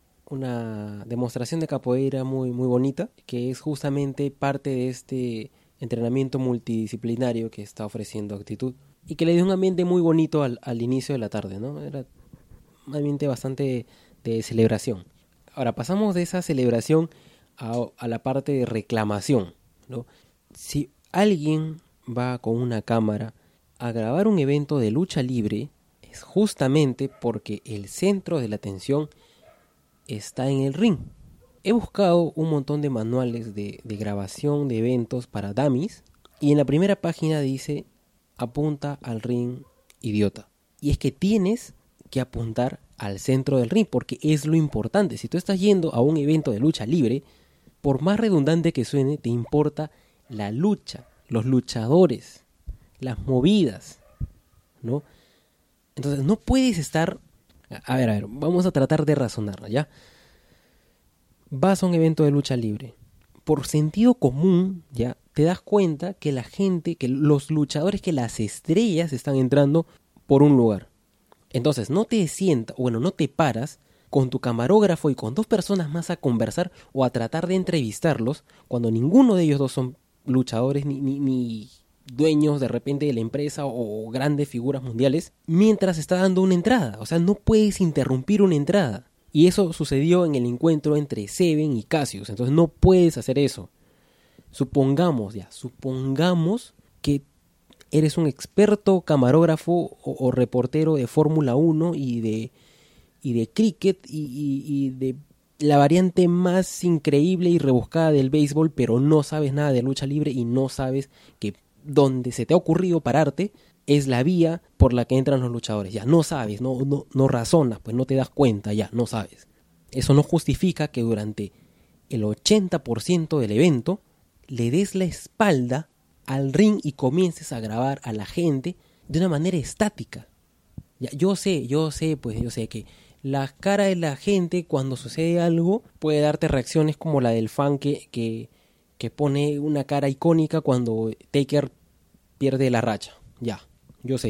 S1: una demostración de capoeira muy, muy bonita, que es justamente parte de este entrenamiento multidisciplinario que está ofreciendo Actitud, y que le dio un ambiente muy bonito al, al inicio de la tarde, ¿no? Era un ambiente bastante de celebración. Ahora pasamos de esa celebración a, a la parte de reclamación, ¿no? Si alguien va con una cámara a grabar un evento de lucha libre, es justamente porque el centro de la atención está en el ring. He buscado un montón de manuales de, de grabación de eventos para dummies, y en la primera página dice: apunta al ring, idiota. Y es que tienes que apuntar al centro del ring, porque es lo importante. Si tú estás yendo a un evento de lucha libre, por más redundante que suene, te importa la lucha, los luchadores, las movidas, ¿no? Entonces no puedes estar... A ver, a ver, vamos a tratar de razonar, ¿ya? Vas a un evento de lucha libre. Por sentido común, ya, te das cuenta que la gente, que los luchadores, que las estrellas están entrando por un lugar. Entonces no te sientas, bueno, no te paras con tu camarógrafo y con dos personas más a conversar o a tratar de entrevistarlos cuando ninguno de ellos dos son luchadores ni, ni, ni dueños de repente de la empresa o, o grandes figuras mundiales, mientras está dando una entrada. O sea, no puedes interrumpir una entrada. Y eso sucedió en el encuentro entre Seven y Cassius. Entonces no puedes hacer eso. Supongamos, ya, supongamos que eres un experto camarógrafo o, o reportero de Fórmula uno y de, y de cricket y, y, y de la variante más increíble y rebuscada del béisbol, pero no sabes nada de lucha libre y no sabes que donde se te ha ocurrido pararte es la vía por la que entran los luchadores. Ya no sabes, no, no, no razonas, pues no te das cuenta, ya no sabes. Eso no justifica que durante el ochenta por ciento del evento le des la espalda al ring y comiences a grabar a la gente de una manera estática. Ya, yo sé, yo sé, pues yo sé que la cara de la gente cuando sucede algo puede darte reacciones como la del fan que, que, que pone una cara icónica cuando Taker pierde la racha. Ya, yo sé,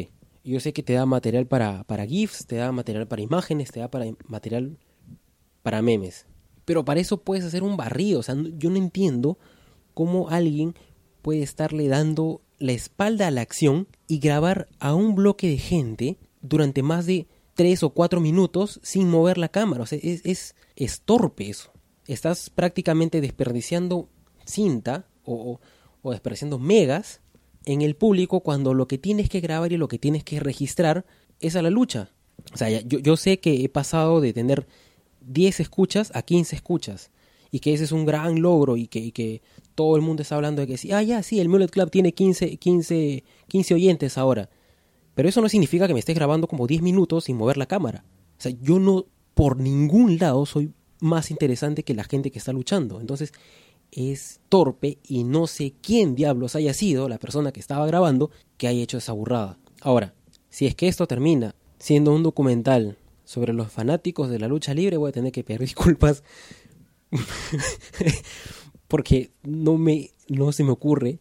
S1: Yo sé que te da material para, para GIFs, te da material para imágenes, te da para material para memes. Pero para eso puedes hacer un barrido. O sea, yo no entiendo cómo alguien puede estarle dando la espalda a la acción y grabar a un bloque de gente durante más de tres o cuatro minutos sin mover la cámara. O sea, es, es, es torpe eso. Estás prácticamente desperdiciando cinta o, o, o desperdiciando megas en el público cuando lo que tienes que grabar y lo que tienes que registrar es a la lucha. O sea, yo, yo sé que he pasado de tener diez escuchas a quince escuchas y que ese es un gran logro y que, y que todo el mundo está hablando de que sí, ah, ya, sí, el Mullet Club tiene quince, quince, quince oyentes ahora. Pero eso no significa que me estés grabando como diez minutos sin mover la cámara. O sea, yo no, por ningún lado, soy más interesante que la gente que está luchando. Entonces, es torpe y no sé quién diablos haya sido la persona que estaba grabando que haya hecho esa burrada. Ahora, si es que esto termina siendo un documental sobre los fanáticos de la lucha libre, voy a tener que pedir disculpas porque no me no se me ocurre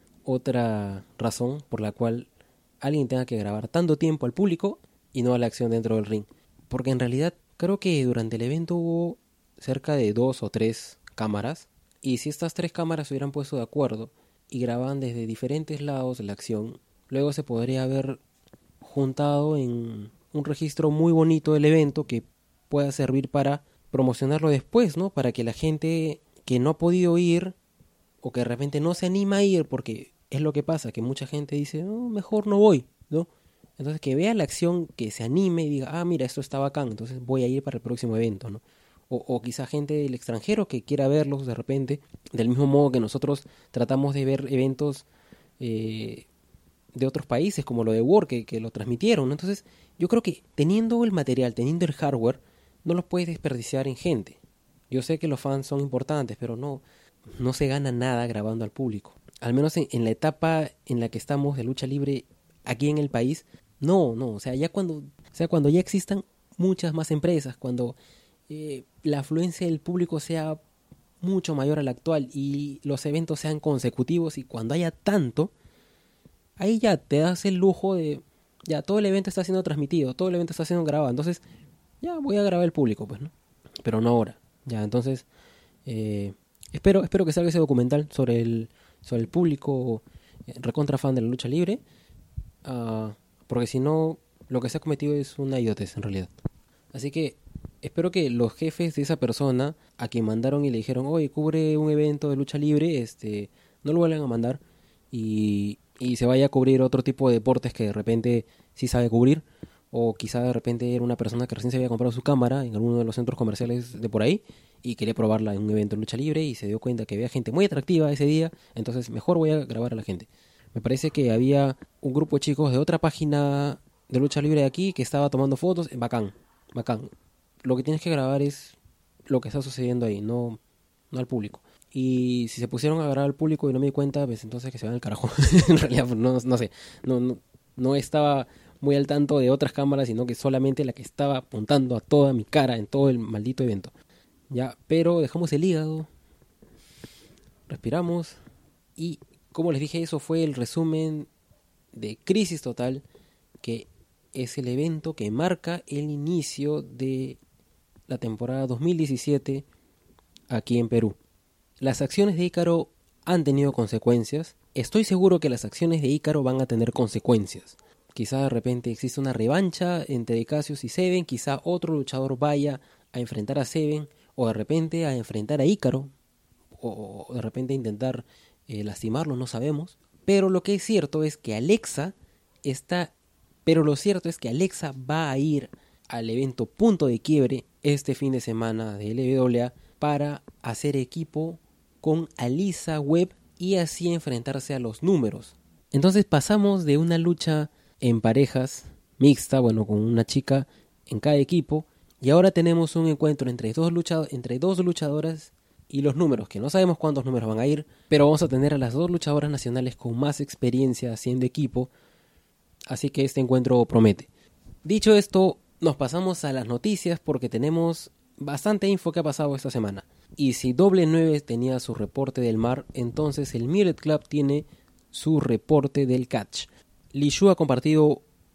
S1: otra razón por la cual alguien tenga que grabar tanto tiempo al público y no a la acción dentro del ring. Porque en realidad creo que durante el evento hubo cerca de dos o tres cámaras, y si estas tres cámaras se hubieran puesto de acuerdo y grababan desde diferentes lados la acción, luego se podría haber juntado en un registro muy bonito del evento que pueda servir para promocionarlo después, ¿no? Para que la gente que no ha podido ir o que de repente no se anima a ir, porque es lo que pasa, que mucha gente dice, no, mejor no voy, ¿no? Entonces que vea la acción, que se anime y diga, ah, mira, esto está bacán, entonces voy a ir para el próximo evento, ¿no? O, o quizá gente del extranjero que quiera verlos de repente, del mismo modo que nosotros tratamos de ver eventos eh, de otros países, como lo de War, que, que lo transmitieron, ¿no? Entonces yo creo que teniendo el material, teniendo el hardware, no los puedes desperdiciar en gente. Yo sé que los fans son importantes, pero no, no se gana nada grabando al público. Al menos en, en la etapa en la que estamos de lucha libre aquí en el país, no, no, o sea, ya cuando, o sea, cuando ya existan muchas más empresas, cuando eh, la afluencia del público sea mucho mayor a la actual y los eventos sean consecutivos, y cuando haya tanto, ahí ya te das el lujo de, ya todo el evento está siendo transmitido, todo el evento está siendo grabado, entonces ya voy a grabar el público, pues, ¿no? Pero no ahora, ya, entonces eh, espero, espero que salga ese documental sobre el, sobre el público eh, recontra fan de la lucha libre, uh, porque si no, lo que se ha cometido es una idiotez en realidad. Así que espero que los jefes de esa persona a quien mandaron y le dijeron, oye, cubre un evento de lucha libre, este, no lo vuelvan a mandar y, y se vaya a cubrir otro tipo de deportes que de repente sí sabe cubrir, o quizá de repente era una persona que recién se había comprado su cámara en alguno de los centros comerciales de por ahí y quería probarla en un evento de lucha libre y se dio cuenta que había gente muy atractiva ese día, entonces mejor voy a grabar a la gente. Me parece que había un grupo de chicos de otra página de lucha libre de aquí que estaba tomando fotos, bacán, bacán. Lo que tienes que grabar es lo que está sucediendo ahí, no, no al público. Y si se pusieron a grabar al público y no me di cuenta, pues entonces que se van al carajo. En realidad, no, no sé, no, no, no estaba muy al tanto de otras cámaras, sino que solamente la que estaba apuntando a toda mi cara en todo el maldito evento. Ya, pero dejamos el hígado, respiramos y, como les dije, eso fue el resumen de Crisis Total, que es el evento que marca el inicio de la temporada dos mil diecisiete aquí en Perú. Las acciones de Ícaro han tenido consecuencias. Estoy seguro que las acciones de Ícaro van a tener consecuencias. Quizá de repente existe una revancha entre Cassius y Seven, quizá otro luchador vaya a enfrentar a Seven, o de repente a enfrentar a Ícaro, o de repente a intentar eh, lastimarlo, no sabemos. Pero lo que es cierto es que Alexa está, pero lo cierto es que Alexa va a ir al evento Punto de Quiebre este fin de semana de L W A para hacer equipo con Alisa Webb y así enfrentarse a los números. Entonces pasamos de una lucha en parejas mixta, bueno, con una chica en cada equipo, y ahora tenemos un encuentro entre dos, luchado- entre dos luchadoras y los números, que no sabemos cuántos números van a ir, pero vamos a tener a las dos luchadoras nacionales con más experiencia haciendo equipo, así que este encuentro promete. Dicho esto, nos pasamos a las noticias porque tenemos bastante info que ha pasado esta semana. Y si Doble nueve tenía su reporte del mar, entonces el Mullet Club tiene su reporte del catch. Li Shu ha compartido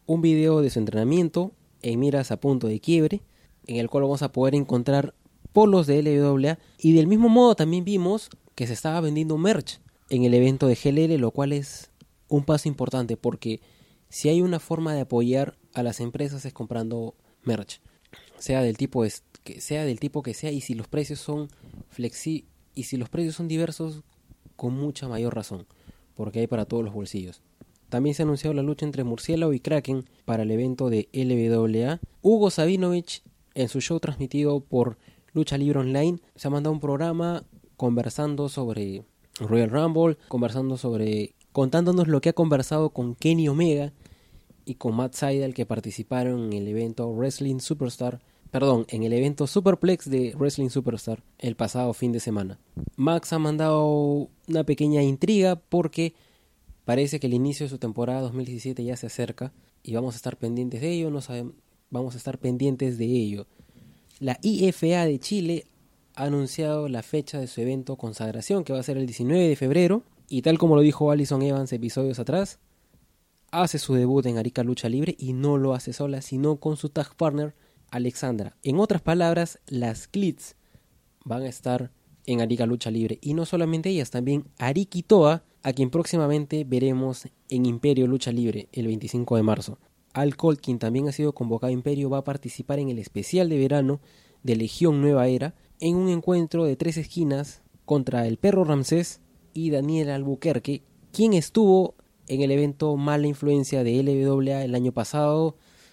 S1: un video de su entrenamiento en miras a punto de quiebre, en el cual vamos a poder encontrar polos de L W A, y del mismo modo también vimos que se estaba vendiendo merch en el evento de G L L, lo cual es un paso importante, porque si hay una forma de apoyar a las empresas es comprando merch, sea del tipo es, que sea del tipo que sea, y si los precios son flexi y si los precios son diversos, con mucha mayor razón, porque hay para todos los bolsillos. También se ha anunciado la lucha entre Murciélago y Kraken para el evento de L W A. Hugo Sabinovich, en su show transmitido por Lucha Libre Online, se ha mandado un programa conversando sobre Royal Rumble, conversando sobre, contándonos lo que ha conversado con Kenny Omega y con Matt Sydal, que participaron en el evento Wrestling Superstar, perdón, en el evento Superplex de Wrestling Superstar el pasado fin de semana. Max ha mandado una pequeña intriga porque parece que el inicio de su temporada dos mil diecisiete ya se acerca y vamos a estar pendientes de ello, no sabemos, vamos a estar pendientes de ello. La I F A de Chile ha anunciado la fecha de su evento Consagración, que va a ser el diecinueve de febrero, y tal como lo dijo Alison Evans episodios atrás, hace su debut en Arica Lucha Libre y no lo hace sola, sino con su tag partner Alexandra. En otras palabras, las Clits van a estar en Arica Lucha Libre, y no solamente ellas, también Ariki Toa, a quien próximamente veremos en Imperio Lucha Libre el veinticinco de marzo. Al Colt, quien también ha sido convocado a Imperio, va a participar en el especial de verano de Legión Nueva Era, en un encuentro de tres esquinas contra el Perro Ramsés y Daniel Albuquerque, quien estuvo en el evento Mala Influencia de L W A el año pasado,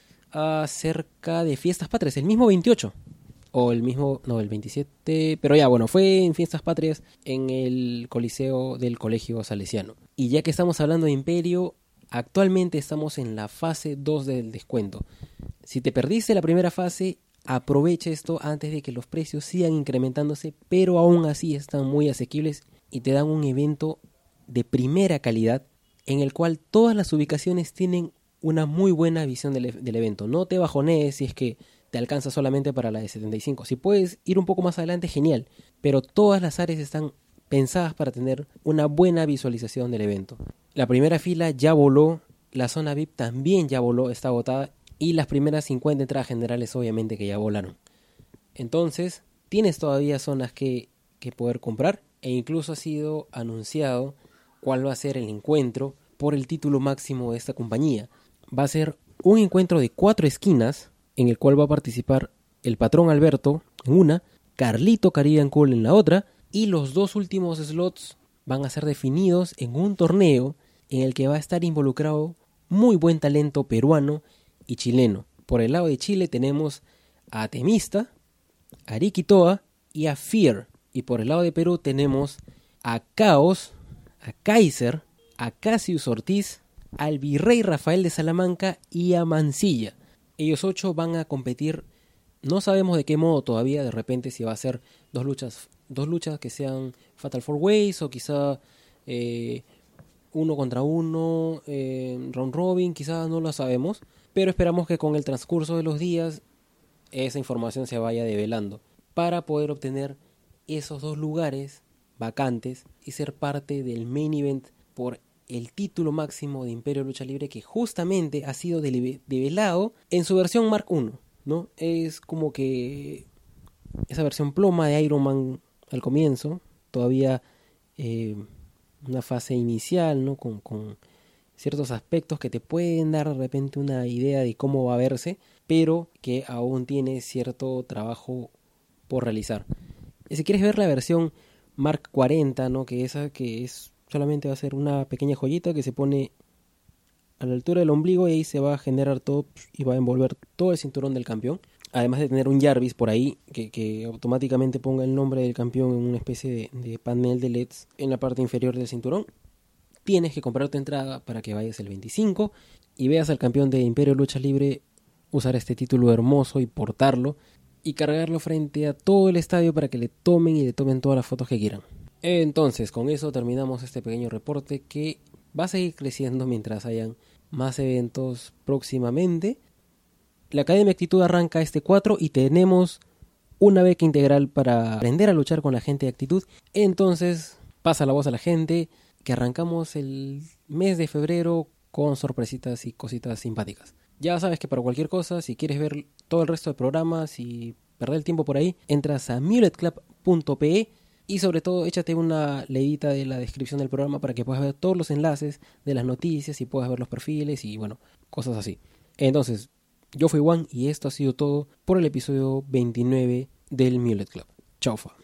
S1: acerca de Fiestas Patrias, el mismo veintiocho, o el mismo, no, el veintisiete, pero ya, bueno, fue en Fiestas Patrias en el Coliseo del Colegio Salesiano. Y ya que estamos hablando de Imperio, actualmente estamos en la fase dos del descuento. Si te perdiste la primera fase, aprovecha esto antes de que los precios sigan incrementándose, pero aún así están muy asequibles y te dan un evento de primera calidad en el cual todas las ubicaciones tienen una muy buena visión del, del evento. No te bajonees si es que te alcanza solamente para la de setenta y cinco. Si puedes ir un poco más adelante, genial, pero todas las áreas están pensadas para tener una buena visualización del evento. La primera fila ya voló, la zona V I P también ya voló, está agotada, y las primeras cincuenta entradas generales obviamente que ya volaron. Entonces, tienes todavía zonas que, que poder comprar, e incluso ha sido anunciado cuál va a ser el encuentro por el título máximo de esta compañía. Va a ser un encuentro de cuatro esquinas, en el cual va a participar el Patrón Alberto en una, Carlito Caribbean Cool en la otra, y los dos últimos slots van a ser definidos en un torneo en el que va a estar involucrado muy buen talento peruano y chileno. Por el lado de Chile tenemos a Temista, a Ariki Toa y a Fear. Y por el lado de Perú tenemos a Caos, a Kaiser, a Cassius Ortiz, al Virrey Rafael de Salamanca y a Mancilla. Ellos ocho van a competir, no sabemos de qué modo todavía, de repente si va a ser dos luchas, dos luchas que sean Fatal Four Ways, o quizá eh, uno contra uno, eh, round robin, quizás no lo sabemos, pero esperamos que con el transcurso de los días esa información se vaya develando para poder obtener esos dos lugares vacantes y ser parte del main event por el título máximo de Imperio Lucha Libre, que justamente ha sido develado en su versión Mark uno, ¿no? Es como que esa versión ploma de Iron Man al comienzo, todavía eh, una fase inicial, ¿no? Con, con ciertos aspectos que te pueden dar de repente una idea de cómo va a verse, pero que aún tiene cierto trabajo por realizar. Y si quieres ver la versión Mark cuarenta, ¿no? Que esa que es solamente va a ser una pequeña joyita que se pone a la altura del ombligo, y ahí se va a generar todo y va a envolver todo el cinturón del campeón. Además de tener un Jarvis por ahí que, que automáticamente ponga el nombre del campeón en una especie de, de panel de L E Ds en la parte inferior del cinturón. Tienes que comprar tu entrada para que vayas el veinticinco y veas al campeón de Imperio Lucha Libre usar este título hermoso y portarlo y cargarlo frente a todo el estadio para que le tomen y le tomen todas las fotos que quieran. Entonces, con eso terminamos este pequeño reporte que va a seguir creciendo mientras hayan más eventos próximamente. La Academia Actitud arranca este cuatro y tenemos una beca integral para aprender a luchar con la gente de Actitud. Entonces, pasa la voz a la gente que arrancamos el mes de febrero con sorpresitas y cositas simpáticas. Ya sabes que para cualquier cosa, si quieres ver todo el resto de programas y perder el tiempo por ahí, entras a mulet club punto pe y sobre todo échate una leidita de la descripción del programa para que puedas ver todos los enlaces de las noticias y puedas ver los perfiles y bueno, cosas así. Entonces, yo fui Juan y esto ha sido todo por el episodio veintinueve del Mulet Club. Chau, fa.